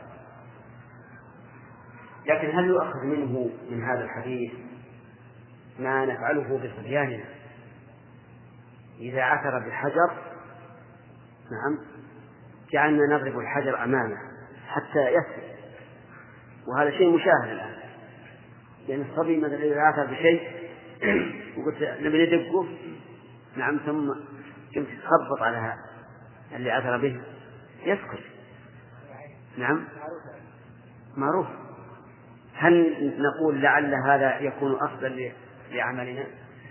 لكن هل يؤخذ منه من هذا الحديث ما نفعله بصبياننا إذا عثر بالحجر؟ نعم، جعلنا نضرب الحجر أمامه حتى يسكت، وهذا شيء مشاهد الآن. لأن الصبي مثلا إذا عثر بشيء وقلت نبي ندقه، نعم، ثم كنت تخبط على هذا اللي عثر به يسكت. نعم، معروف. هل نقول لعل هذا يكون أفضل لعملنا؟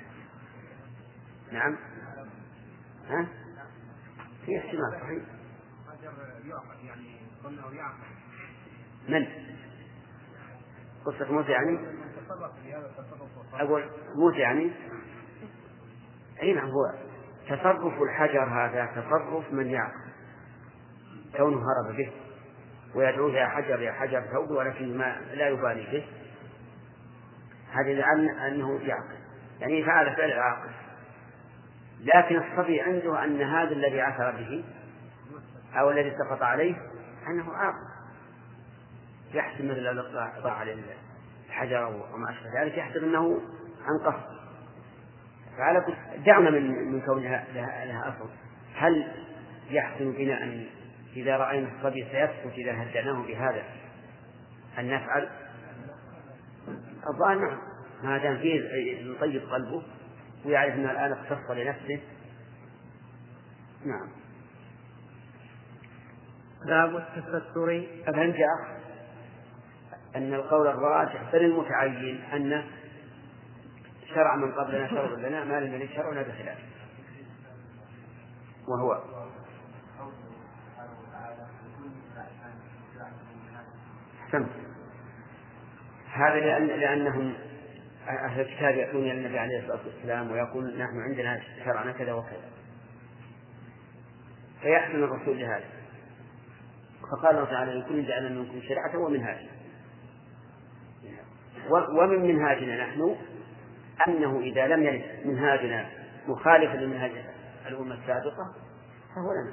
نعم. ها؟ في احتمال صحيح. من؟ قصة موسى يعني؟ أقول موسى يعني؟ أي نعم، هو تصرف الحجر هذا تصرف من يعقل، كونه هرب به ويدعوه يا حجر يا حجر ثوبه، ولكن ما لا يبالي به، هذا لأن أنه يعقل، يعني فعل فعل العاقل. لكن الصبي عنده أن هذا الذي عثر به أو الذي سقط عليه أنه عاقل، يحسب مثل الذي ضاع عليه الحجر وما أشبه ذلك، يحسب أنه عن قصد. فعلى دعنا من كونها لها أصل. هل يحسن بنا أن إذا رأينا الصبي سيسقط إذا هدناه بهذا أن نفعل؟ الظاهر نعم، ما دام فيه يطيب قلبه ويعرف أن الآن اختص لنفسه. نعم. باب التستر. فهمت يا أخ أن القول الراجح بل المتعين أن شرع من قبلنا شرع لنا ما لم يرد شرعنا بخلافه، وهو سمت. هذا لأنهم أهل الكتاب يأتون إلى النبي عليه الصلاة والسلام ويقول نحن عندنا شرعنا كذا وكذا، فيحسن الرسول لهذا، فقال الله تعالى: لكل جعلنا منكم شريعة ومنهاجا. ومن منهاجنا نحن أنه إذا لم يرد منهاجنا مخالفا لمنهاج الأمة السابقة فهو لنا.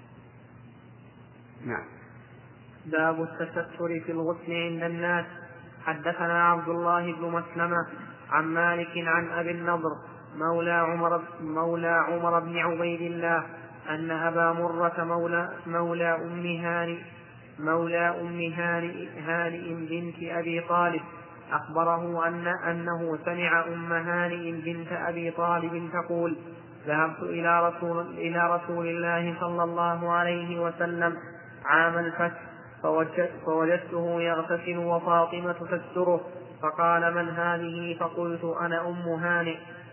نعم. باب التستر في الغسل عند الناس. حدثنا عبد الله بن مسلمة عن مالك عن أبي النضر مولى عمر بن عبيد الله أن أبا مرة مولى أم هانئ بنت أبي طالب أخبره أنه سمع أم هانئ بنت أبي طالب تقول: ذهبت إلى رسول الله صلى الله عليه وسلم عام الفتح فوجدته يغتسل وفاطمة تستره، فقال: من هذه؟ فقلت: أنا أم هانئ.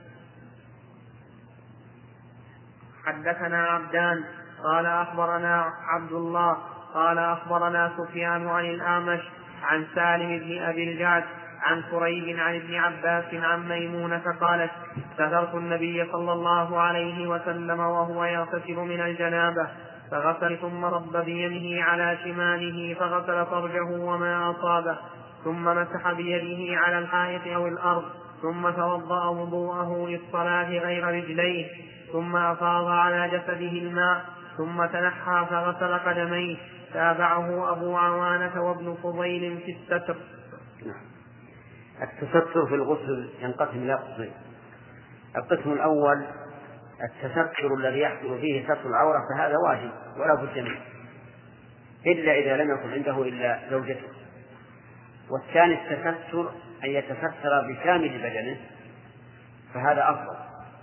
حدثنا عبدان قال أخبرنا عبد الله قال أخبرنا سفيان عن الأعمش عن سالم بن أبي الجعد عن كريب عن ابن عباس عن ميمونة قالت: سترت النبي صلى الله عليه وسلم وهو يغتسل من الجنابة فغسل ثم رب بيمه على شماله فغسل فرجه وما أصابه ثم مسح بيده على الحائط أو الأرض ثم توضأ وضوءه للصلاة غير رجليه ثم أفاض على جسده الماء ثم تنحى فغسل قدميه. تابعه أبو عوانة وابن فضيل في الستر. التستر في الغسل ينقسم إلى قسمين. القسم الأول التستر الذي يحصل فيه ستر العورة، فهذا واجب ولا بد منه إلا إذا لم يكن عنده إلا زوجته. والثاني التستر أن يتستر بكامل بدنه، فهذا أفضل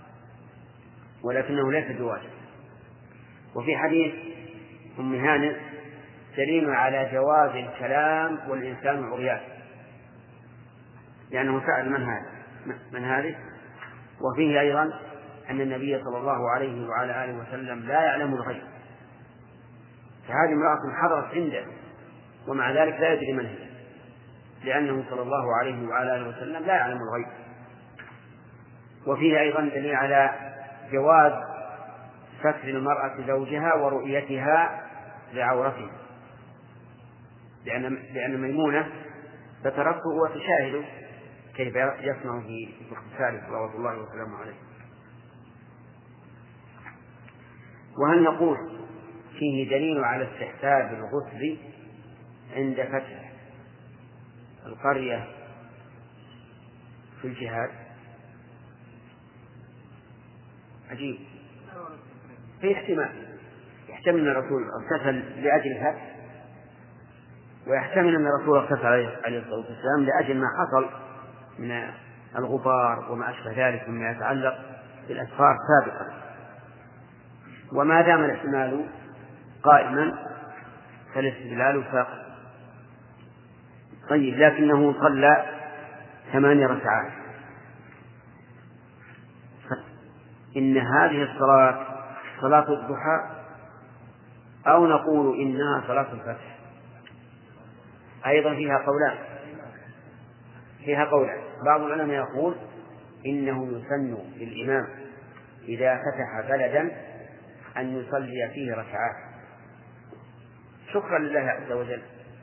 ولكنه ليس بواجب. وفي حديث أم هانئ دليل على جواز الكلام والإنسان عريان، لأنه سأل من هذه. وفيه أيضا أن النبي صلى الله عليه وعلى آله وسلم لا يعلم الغيب، فهذه امرأة حضرت عنده ومع ذلك لا يدري من هي، لأنه صلى الله عليه وعلى آله وسلم لا يعلم الغيب. وفيه أيضا دليل على جواز ستر المرأة زوجها ورؤيتها لعورته، لأن ميمونة سترته وتشاهد كيف يصنع في اغتساله صلوات الله وسلامه عليه. وهل نقول فيه دليل على استحباب الغسل عند فتح القرية في الجهاد؟ عجيب. في يحتمل أن الرسول اغتسل لأجل الفتح، ويحتمل أن الرسول اغتسل عليه الصلاة والسلام لأجل ما حصل من الغبار وما أشبه ذلك مما يتعلق بالأسفار سابقا. وما دام الاحتمال قائما فالاستدلال ساقط. طيب، لكنه صلى 8 ركعات. إن هذه الصلاة صلاة الضحى أو نقول إنها صلاة الفتح؟ أيضا فيها قولان. بعض العلماء يقول إنه يسن للإمام إذا فتح بلدا أن يصلي فيه ركعات شكرا لله عز وجل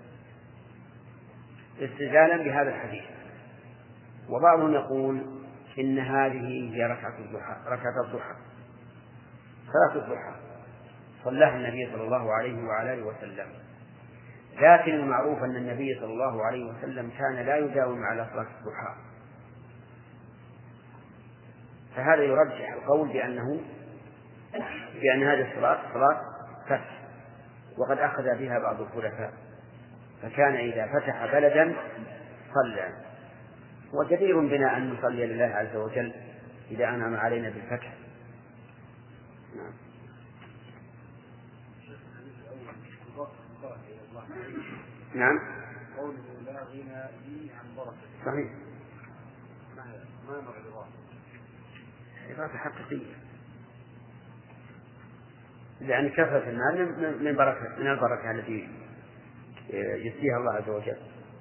استدلالا بهذا الحديث. وبعضهم يقول إن هذه هي ركعة الضحى صلاة الضحى صلاها النبي صلى الله عليه وعلى آله وسلم. لكن المعروف أن النبي صلى الله عليه وسلم كان لا يداوم على صلاة الضحى، فهذا يرجح القول بأن هذه الصلاة صلاة فتح، وقد أخذ بها بعض الخلفاء، فكان إذا فتح بلدا صلى. وجدير بنا أن نصلي لله عز وجل إذا أنعم علينا بالفتح. نعم. قوله لا غنى لي عن بركة. صحيح. ما نوع الإضافة؟ إضافة حقيقية، لأن كثرة المال من البركة التي يسقيها الله عز وجل.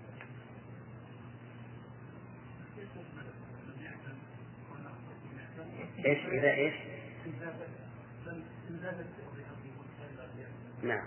إيش إذا إيش؟ نعم.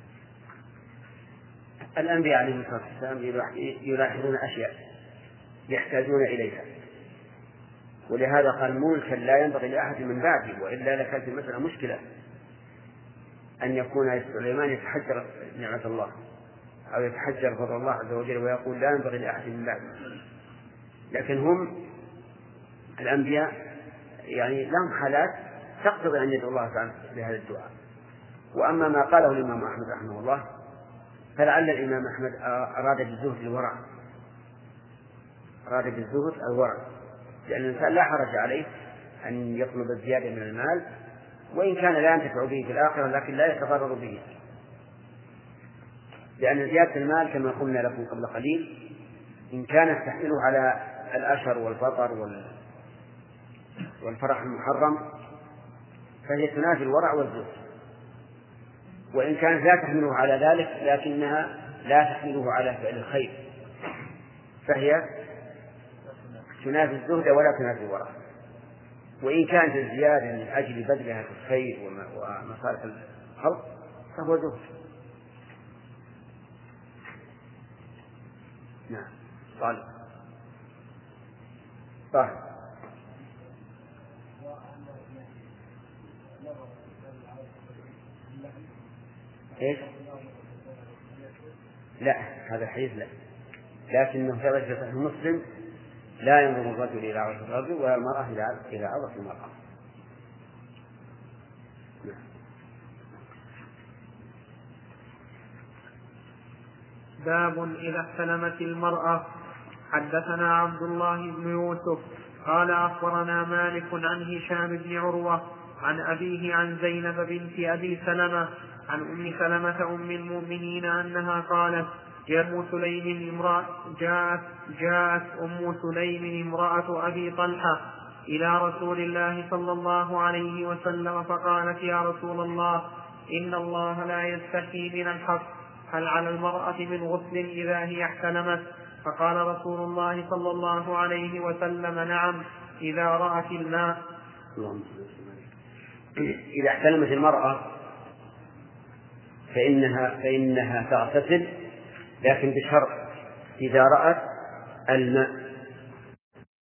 الأنبياء عليهم الصلاة والسلام يلاحظون أشياء يحتاجون إليها، ولهذا قال ملكا لا ينبغي لأحد من بعده، وإلا لكانت المسألة مشكلة أن يكون سليمان يتحجر نعمة الله أو يتحجر فضل الله عز وجل ويقول لا ينبغي لأحد من بعده. لكن هم الأنبياء يعني لهم حالات تقتضي أن يدعو الله تعالى بهذا الدعاء. وأما ما قاله الإمام أحمد رحمه الله فلعل الإمام أحمد أراد بالزهد الورع، أراد بالزهد الورع، لأن الإنسان لا حرج عليه أن يطلب الزيادة من المال وإن كان لا ينتفع به في الآخرة لكن لا يتضرر به، لأن زيادة المال كما قلنا لكم قبل قليل إن كانت تحمله على الأشر والفطر والفرح المحرم فهي تنافي الورع والزهد، وإن كانت لا تحمله على ذلك لكنها لا تحمله على فعل الخير فهي تنافي الزهد ولا تنافي الورع. وإن كانت الزيادة من أجل بذلها في الخير ومصالح الخلق فهو زهد. نعم. طالب إيش؟ لا هذا الحديث لا، لكنه ثبت في صحيح مسلم لا ينظر الرجل إلى عورة الرجل ولا المرأة إلى عورة المرأة. باب إذا احتلمت المرأة. حدثنا عبد الله بن يوسف قال أخبرنا مالك عن هشام بن عروة عن أبيه عن زينب بنت أبي سلمة عن أم سلمة أم المؤمنين أنها قالت جاءت أم سليم امرأة أبي طلحة إلى رسول الله صلى الله عليه وسلم فقالت يا رسول الله إن الله لا يستحيي من الحق، هل على المرأة من غسل إذا هي احتلمت؟ فقال رسول الله صلى الله عليه وسلم نعم إذا رأت الماء. إذا احتلمت المرأة فإنها تغتسل لكن بشرط إذا رأت الماء،